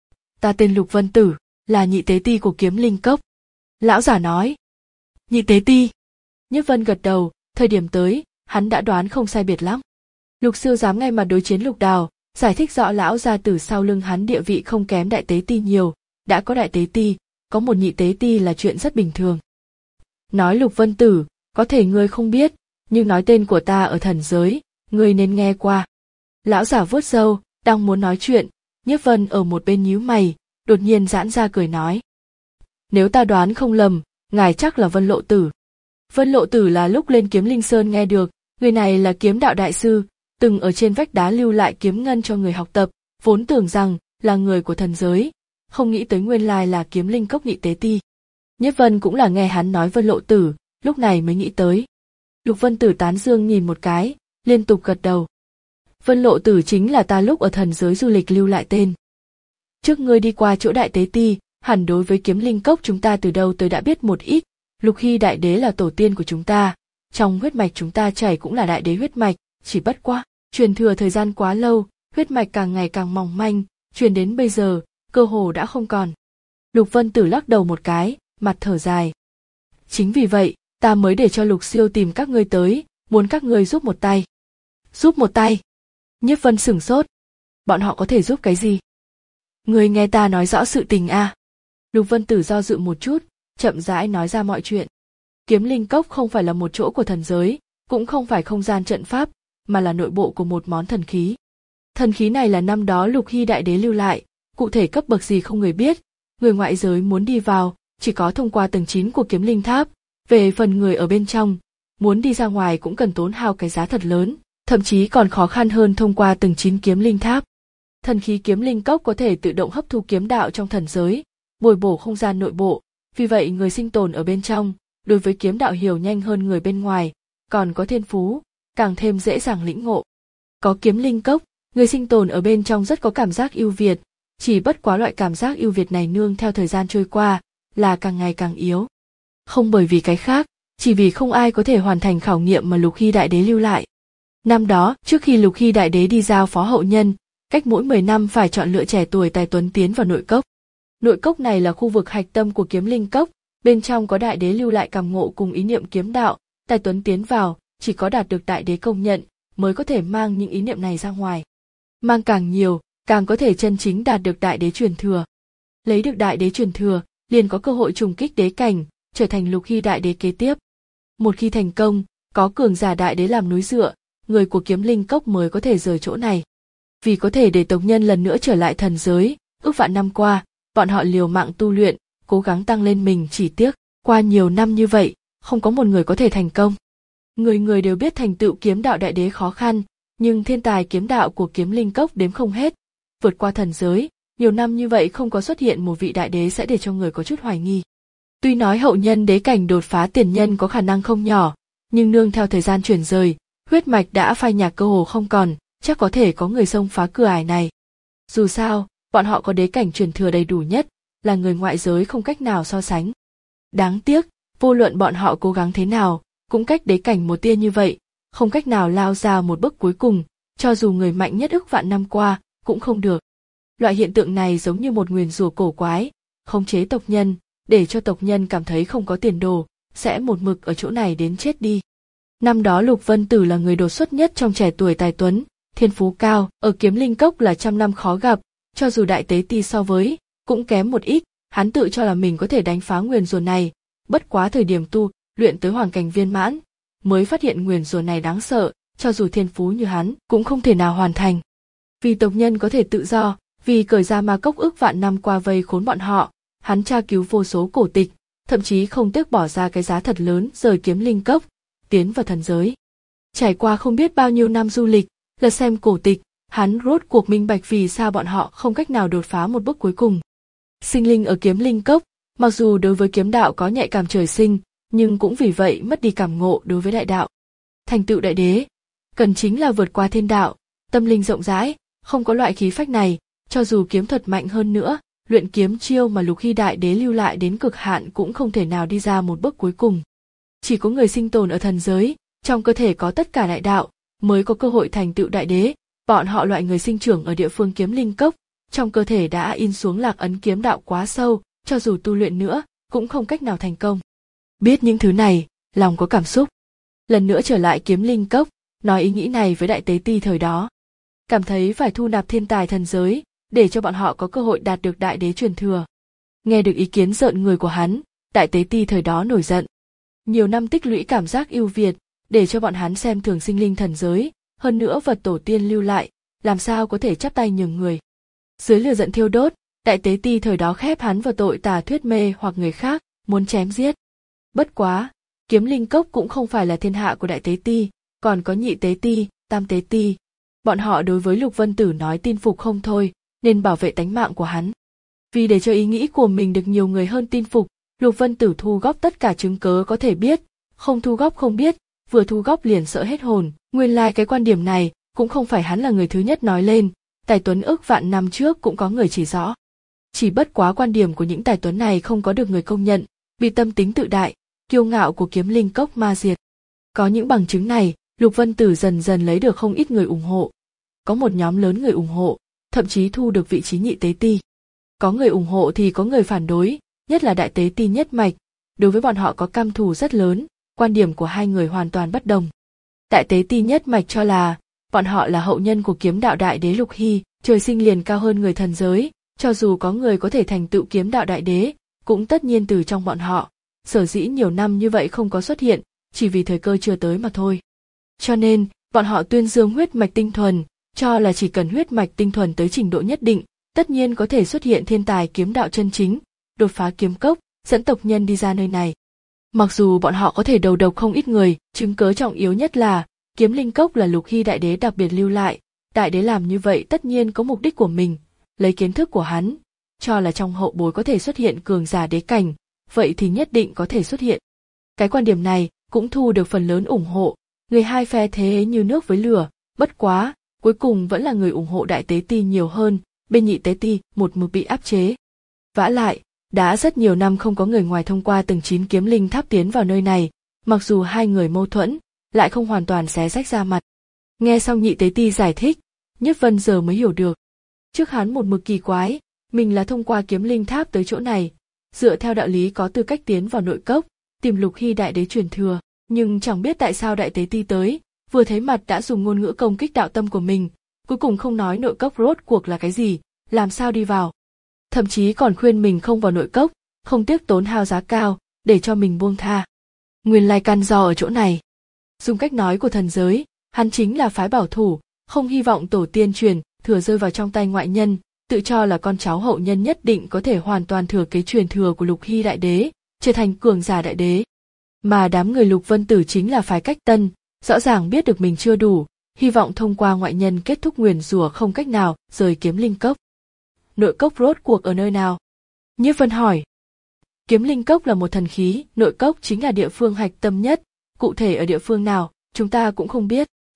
Ta tên Lục Vân Tử, là nhị tế ti của Kiếm Linh Cốc. Lão giả nói. Nhị tế ti. Nhiếp Vân gật đầu, thời điểm tới, hắn đã đoán không sai biệt lắm. Lục Siêu dám ngay mặt đối chiến Lục Đào, giải thích rõ lão gia tử sau lưng hắn địa vị không kém đại tế ti nhiều, đã có đại tế ti, có một nhị tế ti là chuyện rất bình thường. Nói Lục Vân Tử, có thể ngươi không biết, nhưng nói tên của ta ở thần giới, ngươi nên nghe qua. Lão giả vuốt râu, đang muốn nói chuyện, Nhiếp Vân ở một bên nhíu mày, đột nhiên giãn ra cười nói. Nếu ta đoán không lầm, ngài chắc là Vân Lộ Tử. Vân Lộ Tử là lúc lên Kiếm Linh Sơn nghe được, người này là kiếm đạo đại sư, từng ở trên vách đá lưu lại kiếm ngân cho người học tập, vốn tưởng rằng là người của thần giới, không nghĩ tới nguyên lai là Kiếm Linh Cốc nhị tế ti. Nhiếp Vân cũng là nghe hắn nói Vân Lộ Tử, lúc này mới nghĩ tới. Lục Vân Tử tán dương nhìn một cái, liên tục gật đầu. Vân Lộ Tử chính là ta lúc ở thần giới du lịch lưu lại tên. Trước ngươi đi qua chỗ đại tế ti, hẳn đối với Kiếm Linh Cốc chúng ta từ đâu tới đã biết một ít. Lục Hy đại đế là tổ tiên của chúng ta, trong huyết mạch chúng ta chảy cũng là đại đế huyết mạch, chỉ bất quá, truyền thừa thời gian quá lâu, huyết mạch càng ngày càng mỏng manh, truyền đến bây giờ, cơ hồ đã không còn. Lục Vân Tử lắc đầu một cái, mặt thở dài. Chính vì vậy, ta mới để cho Lục Siêu tìm các ngươi tới, muốn các ngươi giúp một tay. Giúp một tay? Nhiếp Vân sửng sốt. Bọn họ có thể giúp cái gì? Ngươi nghe ta nói rõ sự tình a. À? Lục Vân Tử do dự một chút, chậm rãi nói ra mọi chuyện. Kiếm Linh Cốc không phải là một chỗ của thần giới, cũng không phải không gian trận pháp, mà là nội bộ của một món thần khí. Thần khí này là năm đó Lục Hy đại đế lưu lại, cụ thể cấp bậc gì không người biết, người ngoại giới muốn đi vào, chỉ có thông qua tầng chín của Kiếm Linh Tháp, về phần người ở bên trong, muốn đi ra ngoài cũng cần tốn hao cái giá thật lớn, thậm chí còn khó khăn hơn thông qua tầng chín Kiếm Linh Tháp. Thần khí Kiếm Linh Cốc có thể tự động hấp thu kiếm đạo trong thần giới, bồi bổ không gian nội bộ, vì vậy người sinh tồn ở bên trong, đối với kiếm đạo hiểu nhanh hơn người bên ngoài, còn có thiên phú, càng thêm dễ dàng lĩnh ngộ. Có Kiếm Linh Cốc, người sinh tồn ở bên trong rất có cảm giác ưu việt, chỉ bất quá loại cảm giác ưu việt này nương theo thời gian trôi qua, là càng ngày càng yếu. Không bởi vì cái khác, chỉ vì không ai có thể hoàn thành khảo nghiệm mà Lục Hy đại đế lưu lại. Năm đó, trước khi Lục Hy đại đế đi giao phó hậu nhân, cách mỗi mười năm phải chọn lựa trẻ tuổi tài tuấn tiến vào nội cốc. Nội cốc này là khu vực hạch tâm của Kiếm Linh Cốc, bên trong có đại đế lưu lại cảm ngộ cùng ý niệm kiếm đạo, tài tuấn tiến vào, chỉ có đạt được đại đế công nhận, mới có thể mang những ý niệm này ra ngoài. Mang càng nhiều, càng có thể chân chính đạt được đại đế truyền thừa. Lấy được đại đế truyền thừa, liền có cơ hội trùng kích đế cảnh, trở thành Lục Hy đại đế kế tiếp. Một khi thành công, có cường giả đại đế làm núi dựa, người của Kiếm Linh Cốc mới có thể rời chỗ này. Vì có thể để tộc nhân lần nữa trở lại thần giới, ước vạn năm qua, bọn họ liều mạng tu luyện, cố gắng tăng lên mình, chỉ tiếc, qua nhiều năm như vậy, không có một người có thể thành công. Người người đều biết thành tựu kiếm đạo đại đế khó khăn, nhưng thiên tài kiếm đạo của Kiếm Linh Cốc đếm không hết. Vượt qua thần giới, nhiều năm như vậy không có xuất hiện một vị đại đế sẽ để cho người có chút hoài nghi. Tuy nói hậu nhân đế cảnh đột phá tiền nhân có khả năng không nhỏ, nhưng nương theo thời gian chuyển rời, Huyết mạch đã phai nhạt cơ hồ không còn, chắc có thể có người xông phá cửa ải này. Dù sao, bọn họ có đế cảnh truyền thừa đầy đủ nhất, là người ngoại giới không cách nào so sánh. Đáng tiếc, vô luận bọn họ cố gắng thế nào, cũng cách đế cảnh một tia như vậy, không cách nào lao ra một bước cuối cùng, cho dù người mạnh nhất ức vạn năm qua, cũng không được. Loại hiện tượng này giống như một nguyền rủa cổ quái, khống chế tộc nhân, để cho tộc nhân cảm thấy không có tiền đồ, sẽ một mực ở chỗ này đến chết đi. Năm đó Lục Vân Tử là người đột xuất nhất trong trẻ tuổi tài tuấn, thiên phú cao, ở Kiếm Linh Cốc là trăm năm khó gặp, cho dù đại tế ti so với, cũng kém một ít, hắn tự cho là mình có thể đánh phá nguyền rủa này, bất quá thời điểm tu, luyện tới hoàng cảnh viên mãn, mới phát hiện nguyền rủa này đáng sợ, cho dù thiên phú như hắn, cũng không thể nào hoàn thành. Vì tộc nhân có thể tự do, vì cởi ra ma cốc ước vạn năm qua vây khốn bọn họ, hắn tra cứu vô số cổ tịch, thậm chí không tiếc bỏ ra cái giá thật lớn rời Kiếm Linh Cốc, tiến vào thần giới. Trải qua không biết bao nhiêu năm du lịch, lật xem cổ tịch, hắn rốt cuộc minh bạch vì sao bọn họ không cách nào đột phá một bước cuối cùng. Sinh linh ở Kiếm Linh Cốc, mặc dù đối với kiếm đạo có nhạy cảm trời sinh, nhưng cũng vì vậy mất đi cảm ngộ đối với đại đạo. Thành tựu đại đế, cần chính là vượt qua thiên đạo, tâm linh rộng rãi, không có loại khí phách này, cho dù kiếm thuật mạnh hơn nữa, luyện kiếm chiêu mà Lục Hy đại đế lưu lại đến cực hạn cũng không thể nào đi ra một bước cuối cùng. Chỉ có người sinh tồn ở thần giới, trong cơ thể có tất cả đại đạo, mới có cơ hội thành tựu đại đế, bọn họ loại người sinh trưởng ở địa phương Kiếm Linh Cốc, trong cơ thể đã in xuống lạc ấn kiếm đạo quá sâu, cho dù tu luyện nữa, cũng không cách nào thành công. Biết những thứ này, lòng có cảm xúc. Lần nữa trở lại Kiếm Linh Cốc, nói ý nghĩ này với đại tế ti thời đó. Cảm thấy phải thu nạp thiên tài thần giới, để cho bọn họ có cơ hội đạt được đại đế truyền thừa. Nghe được ý kiến rợn người của hắn, đại tế ti thời đó nổi giận. Nhiều năm tích lũy cảm giác ưu việt, để cho bọn hắn xem thường sinh linh thần giới, hơn nữa vật tổ tiên lưu lại, làm sao có thể chắp tay nhường người. Dưới lửa giận thiêu đốt, đại tế ti thời đó khép hắn vào tội tà thuyết mê hoặc người khác, muốn chém giết. Bất quá, Kiếm Linh Cốc cũng không phải là thiên hạ của đại tế ti, còn có nhị tế ti, tam tế ti. Bọn họ đối với Lục Vân Tử nói tin phục không thôi, nên bảo vệ tánh mạng của hắn. Vì để cho ý nghĩ của mình được nhiều người hơn tin phục, Lục Vân Tử thu góp tất cả chứng cớ có thể biết, không thu góp không biết, vừa thu góp liền sợ hết hồn. Nguyên lai like cái quan điểm này cũng không phải hắn là người thứ nhất nói lên, tài tuấn ước vạn năm trước cũng có người chỉ rõ. Chỉ bất quá quan điểm của những tài tuấn này không có được người công nhận, vì tâm tính tự đại, kiêu ngạo của Kiếm Linh Cốc ma diệt. Có những bằng chứng này, Lục Vân Tử dần dần lấy được không ít người ủng hộ. Có một nhóm lớn người ủng hộ, thậm chí thu được vị trí nhị tế ti. Có người ủng hộ thì có người phản đối, nhất là đại tế ti nhất mạch, đối với bọn họ có căm thù rất lớn, quan điểm của hai người hoàn toàn bất đồng. Đại tế ti nhất mạch cho là, bọn họ là hậu nhân của kiếm đạo đại đế Lục Hy, trời sinh liền cao hơn người thần giới, cho dù có người có thể thành tựu kiếm đạo đại đế, cũng tất nhiên từ trong bọn họ, sở dĩ nhiều năm như vậy không có xuất hiện, chỉ vì thời cơ chưa tới mà thôi. Cho nên, bọn họ tuyên dương huyết mạch tinh thuần, cho là chỉ cần huyết mạch tinh thuần tới trình độ nhất định, tất nhiên có thể xuất hiện thiên tài kiếm đạo chân chính, đột phá kiếm cốc, dẫn tộc nhân đi ra nơi này. Mặc dù bọn họ có thể đầu độc không ít người, chứng cớ trọng yếu nhất là, Kiếm Linh Cốc là Lục Hy đại đế đặc biệt lưu lại, đại đế làm như vậy tất nhiên có mục đích của mình, lấy kiến thức của hắn, cho là trong hậu bối có thể xuất hiện cường giả đế cảnh, vậy thì nhất định có thể xuất hiện. Cái quan điểm này cũng thu được phần lớn ủng hộ, người hai phe thế như nước với lửa, bất quá, cuối cùng vẫn là người ủng hộ đại tế ti nhiều hơn, bên nhị tế ti một mực bị áp chế. Vả lại, đã rất nhiều năm không có người ngoài thông qua từng chín kiếm linh tháp tiến vào nơi này, mặc dù hai người mâu thuẫn, lại không hoàn toàn xé rách ra mặt. Nghe xong nhị tế ti giải thích, Nhất Vân giờ mới hiểu được. Trước hắn một mực kỳ quái, mình là thông qua kiếm linh tháp tới chỗ này, dựa theo đạo lý có tư cách tiến vào nội cốc, tìm Lục Hy đại đế truyền thừa, nhưng chẳng biết tại sao đại tế ti tới, vừa thấy mặt đã dùng ngôn ngữ công kích đạo tâm của mình, cuối cùng không nói nội cốc rốt cuộc là cái gì, làm sao đi vào. Thậm chí còn khuyên mình không vào nội cốc, không tiếc tốn hao giá cao, để cho mình buông tha. Nguyên lai căn do ở chỗ này. Dùng cách nói của thần giới, hắn chính là phái bảo thủ, không hy vọng tổ tiên truyền, thừa rơi vào trong tay ngoại nhân, tự cho là con cháu hậu nhân nhất định có thể hoàn toàn thừa kế truyền thừa của Lục Hy đại đế, trở thành cường giả đại đế. Mà đám người Lục Vân Tử chính là phái cách tân, rõ ràng biết được mình chưa đủ, hy vọng thông qua ngoại nhân kết thúc nguyền rủa không cách nào rời Kiếm Linh Cốc. Nội cốc rốt cuộc ở nơi nào? Nhiếp Vân hỏi. Kiếm Linh Cốc là một thần khí, nội cốc chính là địa phương hạch tâm nhất, cụ thể ở địa phương nào, chúng ta cũng không biết.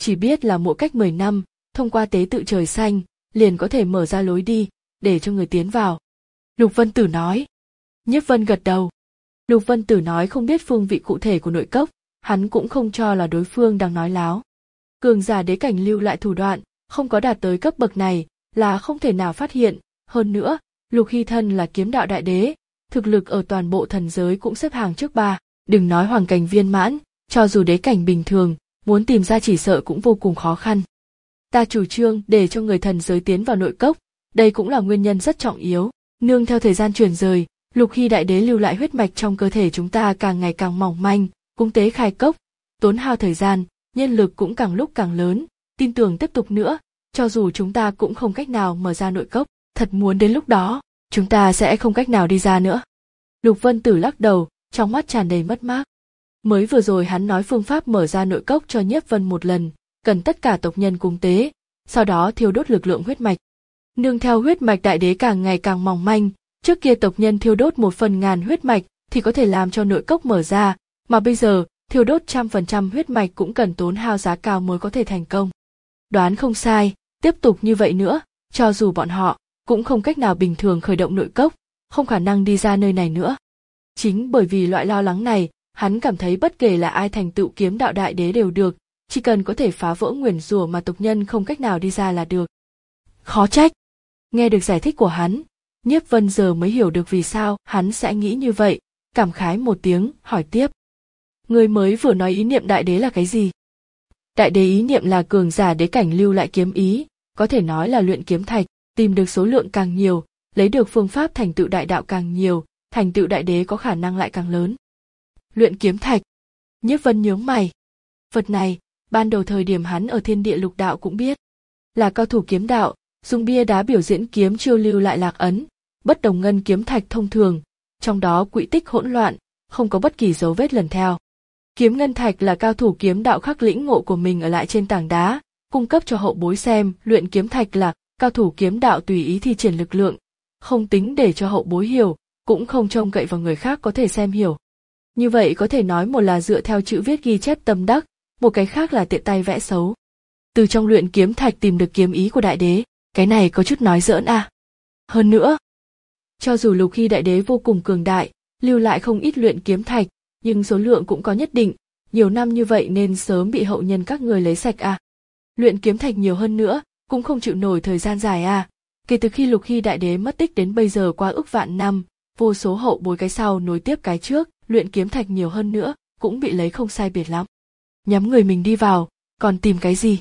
chỉ biết là mỗi cách mười năm, thông qua tế tự trời xanh, liền có thể mở ra lối đi, để cho người tiến vào. Lục Vân Tử nói. Nhiếp Vân gật đầu. Lục Vân Tử nói không biết phương vị cụ thể của nội cốc, hắn cũng không cho là đối phương đang nói láo. Cường giả đế cảnh lưu lại thủ đoạn, không có đạt tới cấp bậc này, là không thể nào phát hiện. Hơn nữa, Lục Hy thân là kiếm đạo đại đế, thực lực ở toàn bộ thần giới cũng xếp hàng trước ba, đừng nói hoàng cảnh viên mãn, cho dù đế cảnh bình thường, muốn tìm ra chỉ sợ cũng vô cùng khó khăn. Ta chủ trương để cho người thần giới tiến vào nội cốc, đây cũng là nguyên nhân rất trọng yếu. Nương theo thời gian chuyển rời, Lục Hy đại đế lưu lại huyết mạch trong cơ thể chúng ta càng ngày càng mỏng manh, cung tế khai cốc, tốn hao thời gian, nhân lực cũng càng lúc càng lớn, tin tưởng tiếp tục nữa, cho dù chúng ta cũng không cách nào mở ra nội cốc, thật muốn đến lúc đó, chúng ta sẽ không cách nào đi ra nữa. Lục Vân Tử lắc đầu, trong mắt tràn đầy mất mát. Mới vừa rồi hắn nói phương pháp mở ra nội cốc cho Nhiếp Vân một lần, cần tất cả tộc nhân cung tế, sau đó thiêu đốt lực lượng huyết mạch. Nương theo huyết mạch đại đế càng ngày càng mỏng manh, trước kia tộc nhân thiêu đốt một phần ngàn huyết mạch thì có thể làm cho nội cốc mở ra, mà bây giờ thiêu đốt trăm phần trăm huyết mạch cũng cần tốn hao giá cao mới có thể thành công. Đoán không sai, tiếp tục như vậy nữa, cho dù bọn họ cũng không cách nào bình thường khởi động nội cốc, không khả năng đi ra nơi này nữa. Chính bởi vì loại lo lắng này, hắn cảm thấy bất kể là ai thành tựu kiếm đạo đại đế đều được, chỉ cần có thể phá vỡ nguyền rủa mà tộc nhân không cách nào đi ra là được. Khó trách. Nghe được giải thích của hắn, Nhiếp Vân giờ mới hiểu được vì sao hắn sẽ nghĩ như vậy, cảm khái một tiếng, hỏi tiếp. Người mới vừa nói ý niệm đại đế là cái gì? Đại đế ý niệm là cường giả đế cảnh lưu lại kiếm ý, có thể nói là luyện kiếm thạch, tìm được số lượng càng nhiều, lấy được phương pháp thành tựu đại đạo càng nhiều, thành tựu đại đế có khả năng lại càng lớn. Luyện kiếm thạch. Nhiếp Vân nhướng mày. Vật này, ban đầu thời điểm hắn ở thiên địa lục đạo cũng biết. Là cao thủ kiếm đạo, dùng bia đá biểu diễn kiếm chiêu lưu lại lạc ấn, bất đồng ngân kiếm thạch thông thường, trong đó quỹ tích hỗn loạn, không có bất kỳ dấu vết lần theo. Kiếm ngân thạch là cao thủ kiếm đạo khắc lĩnh ngộ của mình ở lại trên tảng đá, cung cấp cho hậu bối xem. Luyện kiếm thạch là cao thủ kiếm đạo tùy ý thi triển lực lượng, không tính để cho hậu bối hiểu, cũng không trông cậy vào người khác có thể xem hiểu. Như vậy có thể nói một là dựa theo chữ viết ghi chép tâm đắc, một cái khác là tiện tay vẽ xấu. Từ trong luyện kiếm thạch tìm được kiếm ý của đại đế, cái này có chút nói giỡn à. Hơn nữa, cho dù Lục Hy đại đế vô cùng cường đại, lưu lại không ít luyện kiếm thạch, nhưng số lượng cũng có nhất định, nhiều năm như vậy nên sớm bị hậu nhân các người lấy sạch à. Luyện kiếm thạch nhiều hơn nữa, cũng không chịu nổi thời gian dài à. Kể từ khi Lục Hy đại đế mất tích đến bây giờ qua ức vạn năm, vô số hậu bối cái sau nối tiếp cái trước, luyện kiếm thạch nhiều hơn nữa, cũng bị lấy không sai biệt lắm. Nhắm người mình đi vào, còn tìm cái gì?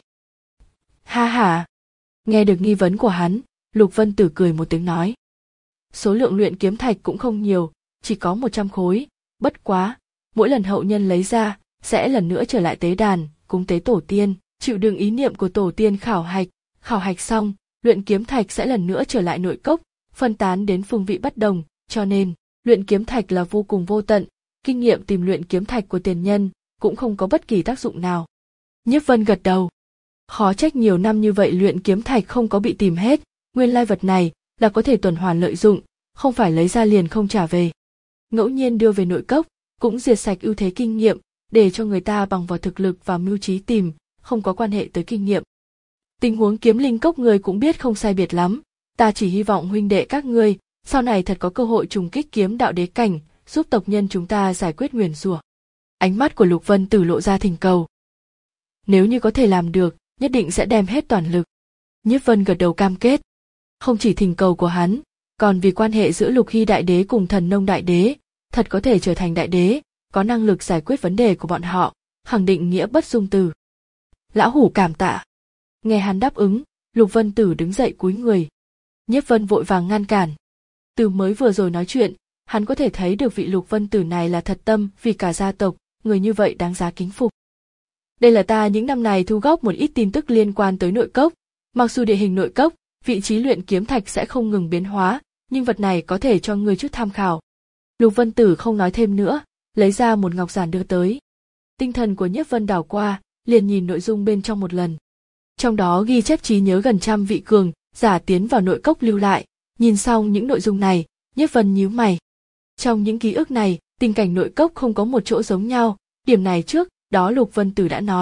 Ha ha. Nghe được nghi vấn của hắn, Lục Vân Tử cười một tiếng nói. Số lượng luyện kiếm thạch cũng không nhiều, chỉ có một trăm khối, bất quá, mỗi lần hậu nhân lấy ra, sẽ lần nữa trở lại tế đàn, cúng tế tổ tiên, chịu đựng ý niệm của tổ tiên khảo hạch, khảo hạch xong, luyện kiếm thạch sẽ lần nữa trở lại nội cốc, phân tán đến phương vị bất đồng, cho nên, luyện kiếm thạch là vô cùng vô tận, kinh nghiệm tìm luyện kiếm thạch của tiền nhân, cũng không có bất kỳ tác dụng nào. Nhiếp Vân gật đầu. Khó trách nhiều năm như vậy luyện kiếm thạch không có bị tìm hết, nguyên lai vật này là có thể tuần hoàn lợi dụng, không phải lấy ra liền không trả về. Ngẫu nhiên đưa về nội cốc, cũng diệt sạch ưu thế kinh nghiệm, để cho người ta bằng vào thực lực và mưu trí tìm, không có quan hệ tới kinh nghiệm. Tình huống kiếm linh cốc người cũng biết không sai biệt lắm, ta chỉ hy vọng huynh đệ các ngươi, sau này thật có cơ hội trùng kích kiếm đạo đế cảnh, giúp tộc nhân chúng ta giải quyết nguyền rủa. Ánh mắt của Lục Vân Tử lộ ra thỉnh cầu. Nếu như có thể làm được, nhất định sẽ đem hết toàn lực. Nhiếp Vân gật đầu cam kết. Không chỉ thỉnh cầu của hắn, còn vì quan hệ giữa Lục Hy đại đế cùng Thần Nông đại đế, thật có thể trở thành đại đế, có năng lực giải quyết vấn đề của bọn họ, khẳng định nghĩa bất dung từ. Lão hủ cảm tạ. Nghe hắn đáp ứng, Lục Vân Tử đứng dậy cúi người. Nhiếp Vân vội vàng ngăn cản. Từ mới vừa rồi nói chuyện, hắn có thể thấy được vị Lục Vân Tử này là thật tâm vì cả gia tộc, người như vậy đáng giá kính phục. Đây là ta những năm này thu góp một ít tin tức liên quan tới nội cốc, mặc dù địa hình nội cốc, vị trí luyện kiếm thạch sẽ không ngừng biến hóa, nhưng vật này có thể cho ngươi chút tham khảo. Lục Vân Tử không nói thêm nữa, lấy ra một ngọc giản đưa tới. Tinh thần của Nhiếp Vân đảo qua, liền nhìn nội dung bên trong một lần. Trong đó ghi chép trí nhớ gần trăm vị cường giả tiến vào nội cốc lưu lại, nhìn xong những nội dung này, Nhiếp Vân nhíu mày. Trong những ký ức này, tình cảnh nội cốc không có một chỗ giống nhau, điểm này trước đó Lục Vân Tử đã nói,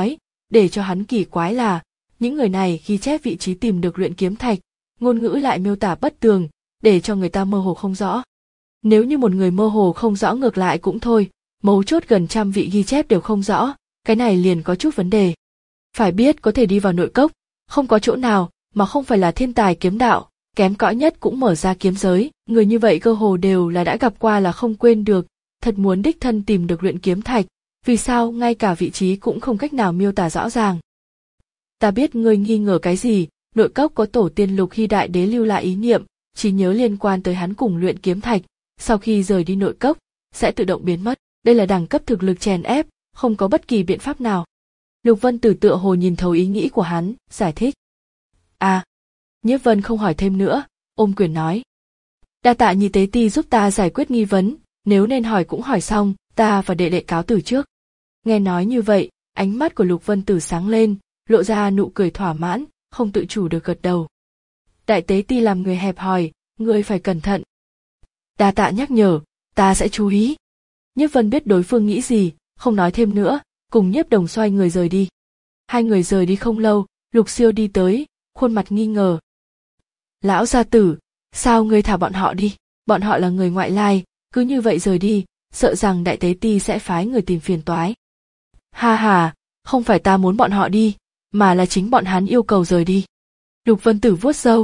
để cho hắn kỳ quái là, những người này ghi chép vị trí tìm được luyện kiếm thạch, ngôn ngữ lại miêu tả bất tường, để cho người ta mơ hồ không rõ. Nếu như một người mơ hồ không rõ ngược lại cũng thôi, mấu chốt gần trăm vị ghi chép đều không rõ, cái này liền có chút vấn đề. Phải biết có thể đi vào nội cốc, không có chỗ nào mà không phải là thiên tài kiếm đạo, kém cỏi nhất cũng mở ra kiếm giới, người như vậy cơ hồ đều là đã gặp qua là không quên được, thật muốn đích thân tìm được luyện kiếm thạch, vì sao ngay cả vị trí cũng không cách nào miêu tả rõ ràng. Ta biết ngươi nghi ngờ cái gì, nội cốc có tổ tiên Lục Hy đại đế lưu lại ý niệm, trí nhớ liên quan tới hắn cùng luyện kiếm thạch, sau khi rời đi nội cốc, sẽ tự động biến mất, đây là đẳng cấp thực lực chèn ép, không có bất kỳ biện pháp nào. Lục Vân Tử tựa hồ nhìn thấu ý nghĩ của hắn, giải thích. À, Nhiếp Vân không hỏi thêm nữa, ôm quyền nói. Đa tạ Nhị tế ti giúp ta giải quyết nghi vấn, nếu nên hỏi cũng hỏi xong, ta và đệ đệ cáo từ trước. Nghe nói như vậy, ánh mắt của Lục Vân Tử sáng lên, lộ ra nụ cười thỏa mãn, không tự chủ được gật đầu. Đại tế ti làm người hẹp hòi, ngươi phải cẩn thận. Đa tạ nhắc nhở, ta sẽ chú ý. Nhiếp Vân biết đối phương nghĩ gì, không nói thêm nữa, cùng Nhiếp Đồng xoay người rời đi. Hai người rời đi không lâu, Lục Siêu đi tới, khuôn mặt nghi ngờ. Lão gia tử, sao ngươi thả bọn họ đi? Bọn họ là người ngoại lai, cứ như vậy rời đi, sợ rằng đại tế ti sẽ phái người tìm phiền toái. Ha ha, không phải ta muốn bọn họ đi, mà là chính bọn hắn yêu cầu rời đi. Lục Vân Tử vuốt râu.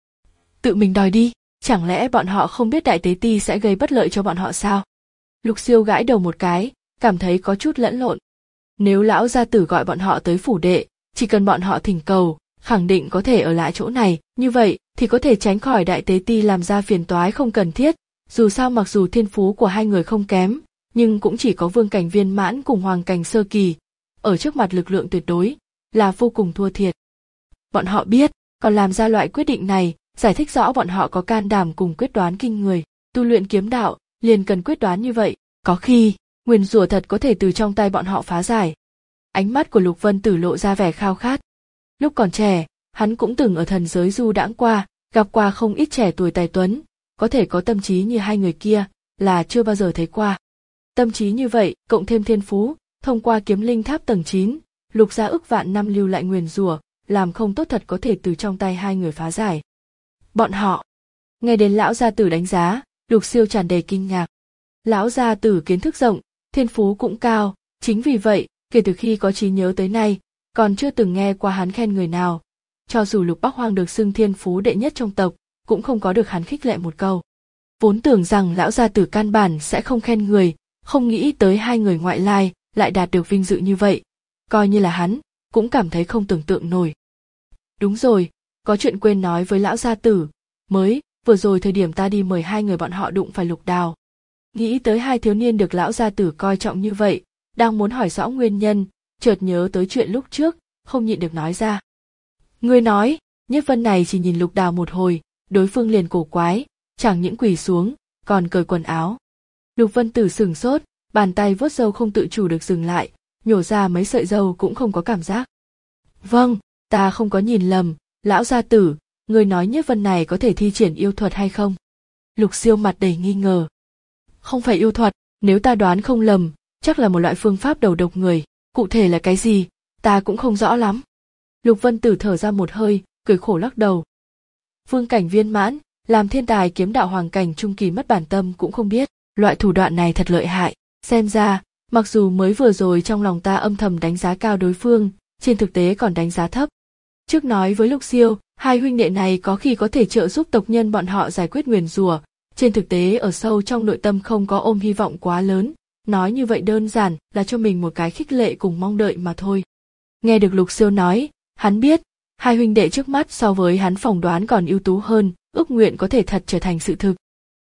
Tự mình đòi đi, chẳng lẽ bọn họ không biết đại tế ti sẽ gây bất lợi cho bọn họ sao? Lục Siêu gãi đầu một cái, cảm thấy có chút lẫn lộn. Nếu lão gia tử gọi bọn họ tới phủ đệ, chỉ cần bọn họ thỉnh cầu, khẳng định có thể ở lại chỗ này, như vậy thì có thể tránh khỏi đại tế ti làm ra phiền toái không cần thiết. Dù sao mặc dù thiên phú của hai người không kém, nhưng cũng chỉ có vương cảnh viên mãn cùng hoàng cảnh sơ kỳ, ở trước mặt lực lượng tuyệt đối, là vô cùng thua thiệt. Bọn họ biết, còn làm ra loại quyết định này, giải thích rõ bọn họ có can đảm cùng quyết đoán kinh người, tu luyện kiếm đạo, liền cần quyết đoán như vậy, có khi, nguyền rủa thật có thể từ trong tay bọn họ phá giải. Ánh mắt của Lục Vân Tử lộ ra vẻ khao khát. Lúc còn trẻ, hắn cũng từng ở thần giới du đãng qua, gặp qua không ít trẻ tuổi tài tuấn, có thể có tâm trí như hai người kia, là chưa bao giờ thấy qua. Tâm trí như vậy, cộng thêm thiên phú, thông qua kiếm linh tháp tầng chín, Lục gia ức vạn năm lưu lại nguyền rủa, làm không tốt thật có thể từ trong tay hai người phá giải. Bọn họ, nghe đến lão gia tử đánh giá, Lục Siêu tràn đầy kinh ngạc. Lão gia tử kiến thức rộng, thiên phú cũng cao, chính vì vậy, kể từ khi có trí nhớ tới nay, còn chưa từng nghe qua hắn khen người nào. Cho dù Lục Bắc Hoang được xưng thiên phú đệ nhất trong tộc, cũng không có được hắn khích lệ một câu. Vốn tưởng rằng lão gia tử căn bản sẽ không khen người, không nghĩ tới hai người ngoại lai lại đạt được vinh dự như vậy. Coi như là hắn, cũng cảm thấy không tưởng tượng nổi. Đúng rồi, có chuyện quên nói với lão gia tử, mới, vừa rồi thời điểm ta đi mời hai người bọn họ đụng phải Lục Đào. Nghĩ tới hai thiếu niên được lão gia tử coi trọng như vậy, đang muốn hỏi rõ nguyên nhân, chợt nhớ tới chuyện lúc trước, không nhịn được nói ra. Ngươi nói, Nhiếp Vân này chỉ nhìn Lục Đào một hồi, đối phương liền cổ quái, chẳng những quỳ xuống, còn cởi quần áo. Lục Vân Tử sửng sốt, bàn tay vuốt râu không tự chủ được dừng lại, nhổ ra mấy sợi râu cũng không có cảm giác. Vâng, ta không có nhìn lầm, lão gia tử, ngươi nói Nhiếp Vân này có thể thi triển yêu thuật hay không? Lục Siêu mặt đầy nghi ngờ. Không phải yêu thuật, nếu ta đoán không lầm, chắc là một loại phương pháp đầu độc người, cụ thể là cái gì, ta cũng không rõ lắm. Lục Vân Tử thở ra một hơi, cười khổ lắc đầu. Vương cảnh viên mãn, làm thiên tài kiếm đạo hoàng cảnh trung kỳ mất bản tâm cũng không biết, loại thủ đoạn này thật lợi hại, xem ra, mặc dù mới vừa rồi trong lòng ta âm thầm đánh giá cao đối phương, trên thực tế còn đánh giá thấp. Trước nói với Lục Siêu, hai huynh đệ này có khi có thể trợ giúp tộc nhân bọn họ giải quyết nguyền rủa, trên thực tế ở sâu trong nội tâm không có ôm hy vọng quá lớn, nói như vậy đơn giản là cho mình một cái khích lệ cùng mong đợi mà thôi. Nghe được Lục Siêu nói, hắn biết, hai huynh đệ trước mắt so với hắn phỏng đoán còn ưu tú hơn, ước nguyện có thể thật trở thành sự thực.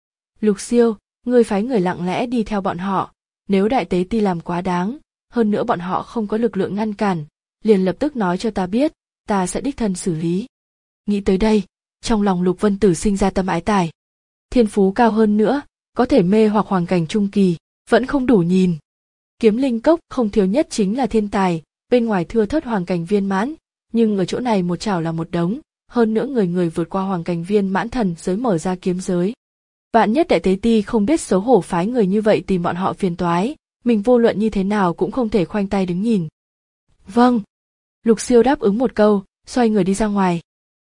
Lục Siêu, ngươi phái người lặng lẽ đi theo bọn họ, nếu đại tế ti làm quá đáng, hơn nữa bọn họ không có lực lượng ngăn cản, liền lập tức nói cho ta biết, ta sẽ đích thân xử lý. Nghĩ tới đây, trong lòng Lục Vân Tử sinh ra tâm ái tài. Thiên phú cao hơn nữa, có thể mê hoặc hoàng cảnh trung kỳ, vẫn không đủ nhìn. Kiếm linh cốc không thiếu nhất chính là thiên tài, bên ngoài thưa thớt hoàng cảnh viên mãn, nhưng ở chỗ này một chảo là một đống, hơn nữa người người vượt qua hoàng cảnh viên mãn thần giới mở ra kiếm giới. Vạn nhất đại tế ti không biết xấu hổ phái người như vậy tìm bọn họ phiền toái, mình vô luận như thế nào cũng không thể khoanh tay đứng nhìn. Vâng, Lục Siêu đáp ứng một câu, xoay người đi ra ngoài.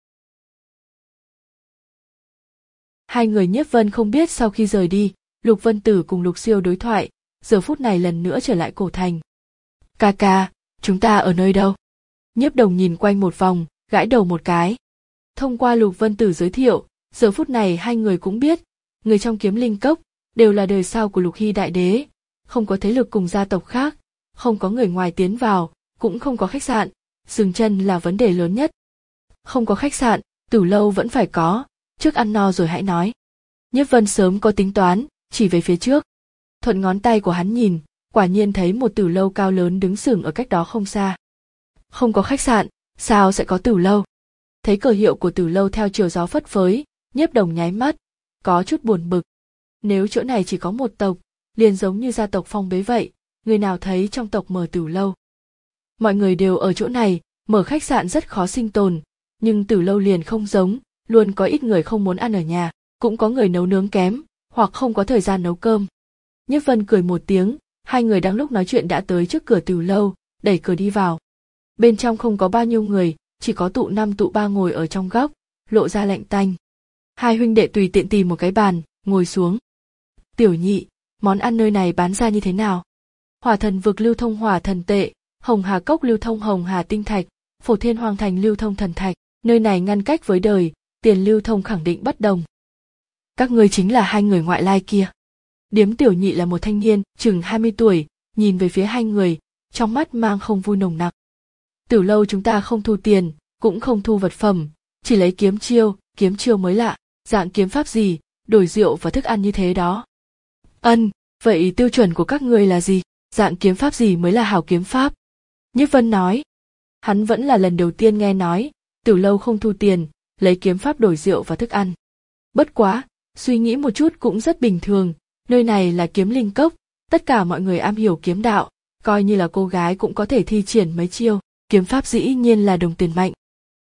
Hai người Nhiếp Vân không biết sau khi rời đi, Lục Vân Tử cùng Lục Siêu đối thoại, giờ phút này lần nữa trở lại cổ thành. Ca ca, chúng ta ở nơi đâu? Nhiếp Đồng nhìn quanh một vòng, gãi đầu một cái. Thông qua Lục Vân Tử giới thiệu, giờ phút này hai người cũng biết, người trong Kiếm Linh Cốc đều là đời sau của Lục Hy Đại Đế, không có thế lực cùng gia tộc khác, không có người ngoài tiến vào, cũng không có khách sạn, dừng chân là vấn đề lớn nhất. Không có khách sạn, tử lâu vẫn phải có, trước ăn no rồi hãy nói. Nhiếp Vân sớm có tính toán, chỉ về phía trước. Thuận ngón tay của hắn nhìn, quả nhiên thấy một tử lâu cao lớn đứng sừng ở cách đó không xa. Không có khách sạn, sao sẽ có tử lâu? Thấy cờ hiệu của tử lâu theo chiều gió phất phới, Nhiếp Đồng nháy mắt, có chút buồn bực. Nếu chỗ này chỉ có một tộc, liền giống như gia tộc Phong Bế vậy, người nào thấy trong tộc mở tử lâu. Mọi người đều ở chỗ này, mở khách sạn rất khó sinh tồn, nhưng tử lâu liền không giống, luôn có ít người không muốn ăn ở nhà, cũng có người nấu nướng kém, hoặc không có thời gian nấu cơm. Nhiếp Vân cười một tiếng, hai người đang lúc nói chuyện đã tới trước cửa tử lâu, đẩy cửa đi vào. Bên trong không có bao nhiêu người, chỉ có tụ năm tụ ba ngồi ở trong góc, lộ ra lạnh tanh. Hai huynh đệ tùy tiện tìm một cái bàn, ngồi xuống. Tiểu Nhị, món ăn nơi này bán ra như thế nào? Hỏa Thần Vực lưu thông hỏa thần tệ, Hồng Hà Cốc lưu thông hồng hà tinh thạch, Phổ Thiên Hoàng Thành lưu thông thần thạch, nơi này ngăn cách với đời, tiền lưu thông khẳng định bất đồng. Các ngươi chính là hai người ngoại lai kia. Điếm Tiểu Nhị là một thanh niên, chừng hai mươi tuổi, nhìn về phía hai người, trong mắt mang không vui nồng nặc. Tử lâu chúng ta không thu tiền, cũng không thu vật phẩm, chỉ lấy kiếm chiêu, kiếm chiêu mới lạ, dạng kiếm pháp gì, đổi rượu và thức ăn như thế đó. Ân, vậy tiêu chuẩn của các ngươi là gì? Dạng kiếm pháp gì mới là hảo kiếm pháp? Nhiếp Vân nói. Hắn vẫn là lần đầu tiên nghe nói, tử lâu không thu tiền, lấy kiếm pháp đổi rượu và thức ăn. Bất quá, suy nghĩ một chút cũng rất bình thường, nơi này là Kiếm Linh Cốc, tất cả mọi người am hiểu kiếm đạo, coi như là cô gái cũng có thể thi triển mấy chiêu, kiếm pháp dĩ nhiên là đồng tiền mạnh.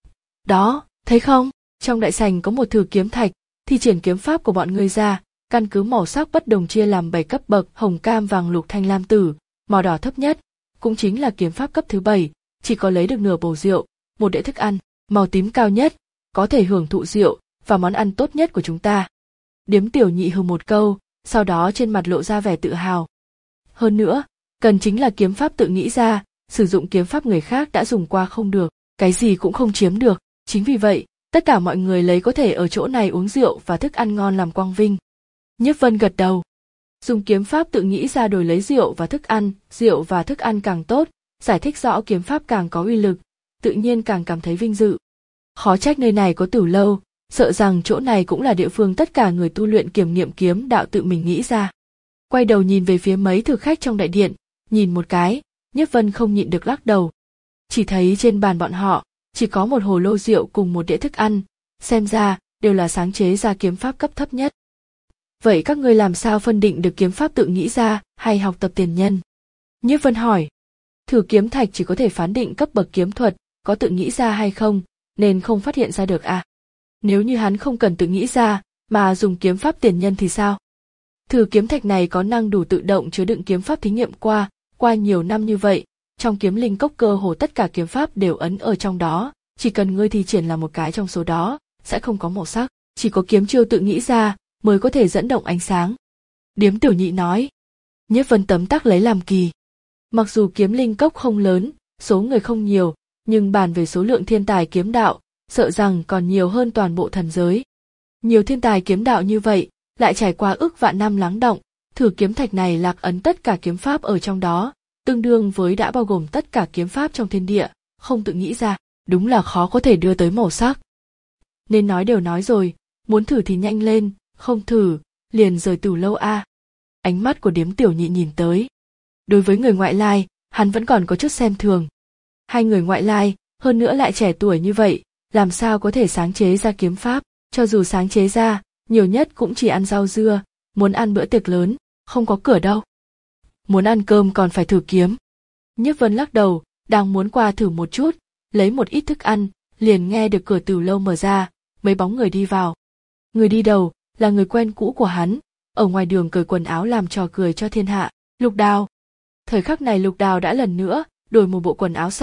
Đó, thấy không? Trong đại sảnh có một thử kiếm thạch, thi triển kiếm pháp của bọn ngươi ra, căn cứ màu sắc bất đồng chia làm bảy cấp bậc, hồng cam vàng lục thanh lam tử, màu đỏ thấp nhất, cũng chính là kiếm pháp cấp thứ bảy, chỉ có lấy được nửa bầu rượu, một đĩa thức ăn, màu tím cao nhất, có thể hưởng thụ rượu và món ăn tốt nhất của chúng ta. Điếm Tiểu Nhị hừ một câu, sau đó trên mặt lộ ra vẻ tự hào. Hơn nữa, cần chính là kiếm pháp tự nghĩ ra, sử dụng kiếm pháp người khác đã dùng qua không được, cái gì cũng không chiếm được, chính vì vậy, tất cả mọi người lấy có thể ở chỗ này uống rượu và thức ăn ngon làm quang vinh. Nhiếp Vân gật đầu. Dùng kiếm pháp tự nghĩ ra đổi lấy rượu và thức ăn, rượu và thức ăn càng tốt, giải thích rõ kiếm pháp càng có uy lực, tự nhiên càng cảm thấy vinh dự. Khó trách nơi này có tử lâu, sợ rằng chỗ này cũng là địa phương tất cả người tu luyện kiểm nghiệm kiếm đạo tự mình nghĩ ra. Quay đầu nhìn về phía mấy thực khách trong đại điện, nhìn một cái, Nhiếp Vân không nhịn được lắc đầu. Chỉ thấy trên bàn bọn họ, chỉ có một hồ lô rượu cùng một đĩa thức ăn, xem ra đều là sáng chế ra kiếm pháp cấp thấp nhất. Vậy các ngươi làm sao phân định được kiếm pháp tự nghĩ ra hay học tập tiền nhân? Nhiếp Vân hỏi. Thử kiếm thạch chỉ có thể phán định cấp bậc kiếm thuật, có tự nghĩ ra hay không, nên không phát hiện ra được à? Nếu như hắn không cần tự nghĩ ra, mà dùng kiếm pháp tiền nhân thì sao? Thử kiếm thạch này có năng đủ tự động chứa đựng kiếm pháp thí nghiệm qua, qua nhiều năm như vậy, trong Kiếm Linh Cốc cơ hồ tất cả kiếm pháp đều ấn ở trong đó, chỉ cần ngươi thi triển là một cái trong số đó, sẽ không có màu sắc, chỉ có kiếm chiêu tự nghĩ ra mới có thể dẫn động ánh sáng. Điếm Tiểu Nhị nói. Nhiếp Vân tấm tắc lấy làm kỳ. Mặc dù Kiếm Linh Cốc không lớn, số người không nhiều, nhưng bàn về số lượng thiên tài kiếm đạo, sợ rằng còn nhiều hơn toàn bộ thần giới. Nhiều thiên tài kiếm đạo như vậy, lại trải qua ức vạn năm lắng động, thử kiếm thạch này lạc ấn tất cả kiếm pháp ở trong đó, tương đương với đã bao gồm tất cả kiếm pháp trong thiên địa, không tự nghĩ ra, đúng là khó có thể đưa tới màu sắc. Nên nói đều nói rồi, muốn thử thì nhanh lên, không thử, liền rời tử lâu a. Ánh mắt của Điếm Tiểu Nhị nhìn tới. Đối với người ngoại lai, hắn vẫn còn có chút xem thường. Hai người ngoại lai, hơn nữa lại trẻ tuổi như vậy, làm sao có thể sáng chế ra kiếm pháp, cho dù sáng chế ra, nhiều nhất cũng chỉ ăn rau dưa, muốn ăn bữa tiệc lớn, không có cửa đâu. Muốn ăn cơm còn phải thử kiếm. Nhiếp Vân lắc đầu, đang muốn qua thử một chút, lấy một ít thức ăn, liền nghe được cửa tử lâu mở ra, mấy bóng người đi vào. Người đi đầu là người quen cũ của hắn, ở ngoài đường cởi quần áo làm trò cười cho thiên hạ, Lục Đào. Thời khắc này Lục Đào đã lần nữa đổi một bộ quần áo sạch,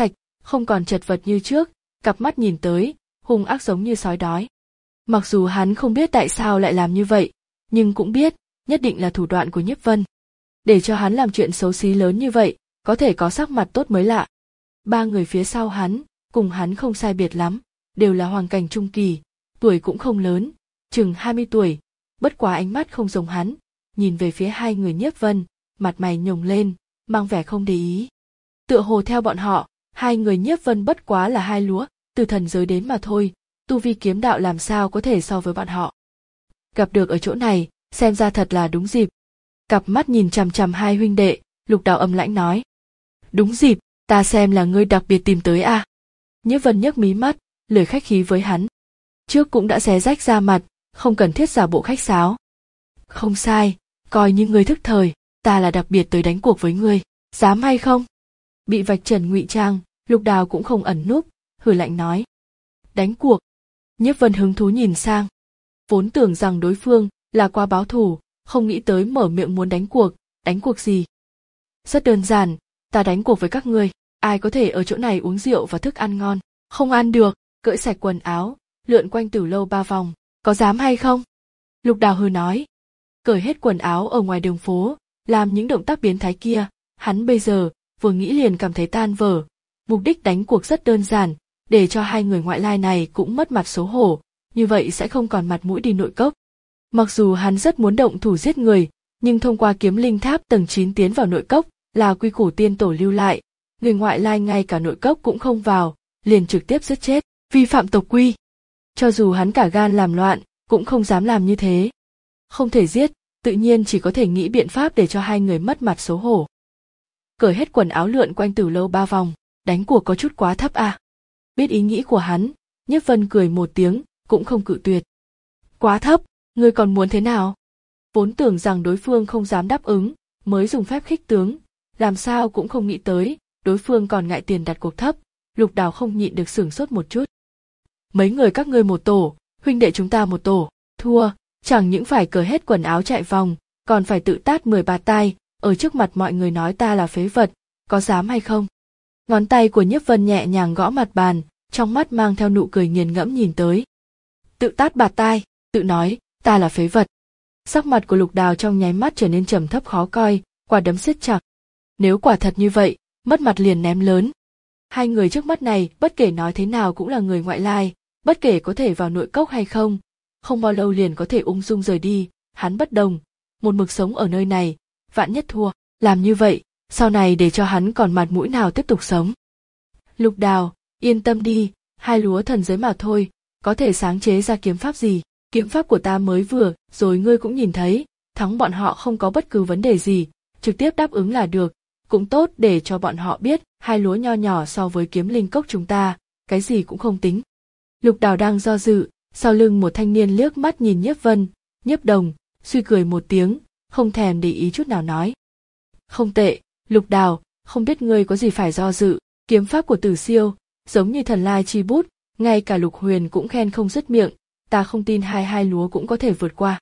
không còn chật vật như trước, cặp mắt nhìn tới, hung ác giống như sói đói. Mặc dù hắn không biết tại sao lại làm như vậy, nhưng cũng biết, nhất định là thủ đoạn của Nhiếp Vân. Để cho hắn làm chuyện xấu xí lớn như vậy, có thể có sắc mặt tốt mới lạ. Ba người phía sau hắn, cùng hắn không sai biệt lắm, đều là hoàng cảnh trung kỳ, tuổi cũng không lớn, chừng hai mươi tuổi, bất quá ánh mắt không giống hắn, nhìn về phía hai người Nhiếp Vân, mặt mày nhồng lên, mang vẻ không để ý. Tựa hồ theo bọn họ, hai người Nhiếp Vân bất quá là hai lúa, từ thần giới đến mà thôi, tu vi kiếm đạo làm sao có thể so với bọn họ. Gặp được ở chỗ này, xem ra thật là đúng dịp. Cặp mắt nhìn chằm chằm hai huynh đệ, Lục Đào âm lãnh nói. Đúng dịp, ta xem là ngươi đặc biệt tìm tới à. Nhiếp Vân nhấc mí mắt, lời khách khí với hắn. Trước cũng đã xé rách ra mặt, không cần thiết giả bộ khách sáo. Không sai, coi như ngươi thức thời, ta là đặc biệt tới đánh cuộc với ngươi, dám hay không? Bị vạch trần ngụy trang, Lục Đào cũng không ẩn núp, hừ lạnh nói. Đánh cuộc. Nhiếp Vân hứng thú nhìn sang. Vốn tưởng rằng đối phương là qua báo thù, không nghĩ tới mở miệng muốn đánh cuộc, đánh cuộc gì? Rất đơn giản, ta đánh cuộc với các ngươi, ai có thể ở chỗ này uống rượu và thức ăn ngon, không ăn được, cởi sạch quần áo, lượn quanh tử lâu ba vòng, có dám hay không? Lục Đào hừ nói. Cởi hết quần áo ở ngoài đường phố, làm những động tác biến thái kia, hắn bây giờ vừa nghĩ liền cảm thấy tan vỡ. Mục đích đánh cuộc rất đơn giản, để cho hai người ngoại lai này cũng mất mặt xấu hổ, như vậy sẽ không còn mặt mũi đi nội cốc. Mặc dù hắn rất muốn động thủ giết người, nhưng thông qua kiếm linh tháp tầng chín tiến vào nội cốc là quy củ tiên tổ lưu lại, người ngoại lai ngay cả nội cốc cũng không vào, liền trực tiếp giết chết, vi phạm tộc quy. Cho dù hắn cả gan làm loạn, cũng không dám làm như thế. Không thể giết, tự nhiên chỉ có thể nghĩ biện pháp để cho hai người mất mặt xấu hổ. Cởi hết quần áo lượn quanh tử lâu ba vòng, đánh cuộc có chút quá thấp à. Biết ý nghĩ của hắn, Nhiếp Vân cười một tiếng, cũng không cự tuyệt. Quá thấp, ngươi còn muốn thế nào? Vốn tưởng rằng đối phương không dám đáp ứng, mới dùng phép khích tướng, làm sao cũng không nghĩ tới, đối phương còn ngại tiền đặt cuộc thấp, Lục Đào không nhịn được sửng sốt một chút. Mấy người các ngươi một tổ, huynh đệ chúng ta một tổ, thua, chẳng những phải cởi hết quần áo chạy vòng, còn phải tự tát mười bạt tai, ở trước mặt mọi người nói ta là phế vật, có dám hay không? Ngón tay của Nhiếp Vân nhẹ nhàng gõ mặt bàn, trong mắt mang theo nụ cười nghiền ngẫm nhìn tới. Tự tát bạt tai, tự nói, ta là phế vật. Sắc mặt của Lục Đào trong nháy mắt trở nên trầm thấp khó coi, quả đấm siết chặt. Nếu quả thật như vậy, mất mặt liền ném lớn. Hai người trước mắt này, bất kể nói thế nào cũng là người ngoại lai, bất kể có thể vào nội cốc hay không, không bao lâu liền có thể ung dung rời đi, hắn bất đồng, một mực sống ở nơi này, vạn nhất thua, làm như vậy, sau này để cho hắn còn mặt mũi nào tiếp tục sống. Lục Đào, yên tâm đi, hai lúa thần giới mà thôi, có thể sáng chế ra kiếm pháp gì, kiếm pháp của ta mới vừa, rồi ngươi cũng nhìn thấy, thắng bọn họ không có bất cứ vấn đề gì, trực tiếp đáp ứng là được, cũng tốt để cho bọn họ biết, hai lúa nho nhỏ so với kiếm linh cốc chúng ta, cái gì cũng không tính. Lục Đào đang do dự, sau lưng một thanh niên liếc mắt nhìn Nhiếp Vân, Nhiếp Đồng, suy cười một tiếng, không thèm để ý chút nào nói. Không tệ, Lục Đào, không biết ngươi có gì phải do dự, kiếm pháp của Tử Siêu, giống như thần lai chi bút, ngay cả Lục Huyền cũng khen không dứt miệng, ta không tin hai hai lúa cũng có thể vượt qua.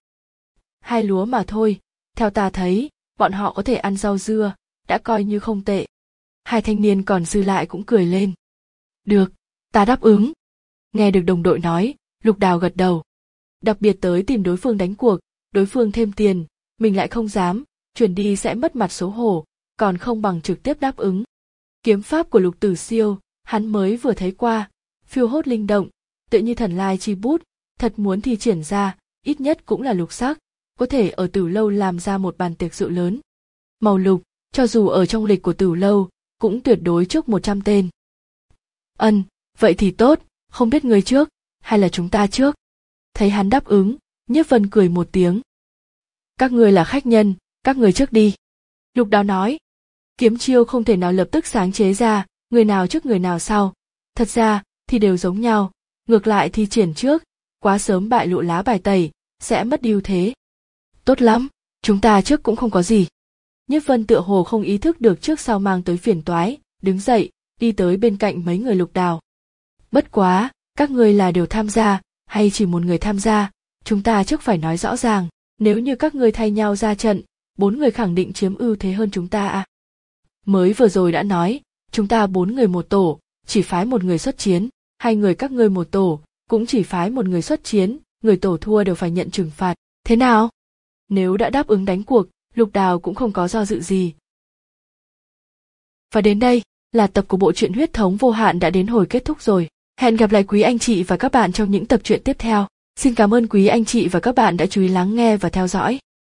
Hai lúa mà thôi, theo ta thấy, bọn họ có thể ăn rau dưa, đã coi như không tệ. Hai thanh niên còn dư lại cũng cười lên. Được, ta đáp ứng. Nghe được đồng đội nói, Lục Đào gật đầu. Đặc biệt tới tìm đối phương đánh cuộc, đối phương thêm tiền, mình lại không dám, chuyển đi sẽ mất mặt xấu hổ, còn không bằng trực tiếp đáp ứng. Kiếm pháp của Lục Tử Siêu, hắn mới vừa thấy qua, phiêu hốt linh động, tựa như thần lai chi bút, thật muốn thi triển ra, ít nhất cũng là lục sắc, có thể ở Tử Lâu làm ra một bàn tiệc rượu lớn. Màu lục, cho dù ở trong lịch của Tử Lâu, cũng tuyệt đối trước một trăm tên. Ân, vậy thì tốt, không biết người trước, hay là chúng ta trước? Thấy hắn đáp ứng, Nhiếp Vân cười một tiếng. Các người là khách nhân, các người trước đi. Lục Đào nói, kiếm chiêu không thể nào lập tức sáng chế ra, người nào trước người nào sau. Thật ra, thì đều giống nhau, ngược lại thi triển trước, quá sớm bại lộ lá bài tẩy, sẽ mất đi ưu thế. Tốt lắm, chúng ta trước cũng không có gì. Nhiếp Vân tựa hồ không ý thức được trước sau mang tới phiền toái, đứng dậy, đi tới bên cạnh mấy người Lục Đào. Bất quá, các ngươi là đều tham gia, hay chỉ một người tham gia, chúng ta trước phải nói rõ ràng, nếu như các ngươi thay nhau ra trận, bốn người khẳng định chiếm ưu thế hơn chúng ta à. Mới vừa rồi đã nói, chúng ta bốn người một tổ, chỉ phái một người xuất chiến, hai người các ngươi một tổ, cũng chỉ phái một người xuất chiến, người tổ thua đều phải nhận trừng phạt, thế nào? Nếu đã đáp ứng đánh cuộc, Lục Đào cũng không có do dự gì. Và đến đây, là tập của bộ truyện Huyết thống vô hạn đã đến hồi kết thúc rồi. Hẹn gặp lại quý anh chị và các bạn trong những tập truyện tiếp theo. Xin cảm ơn quý anh chị và các bạn đã chú ý lắng nghe và theo dõi.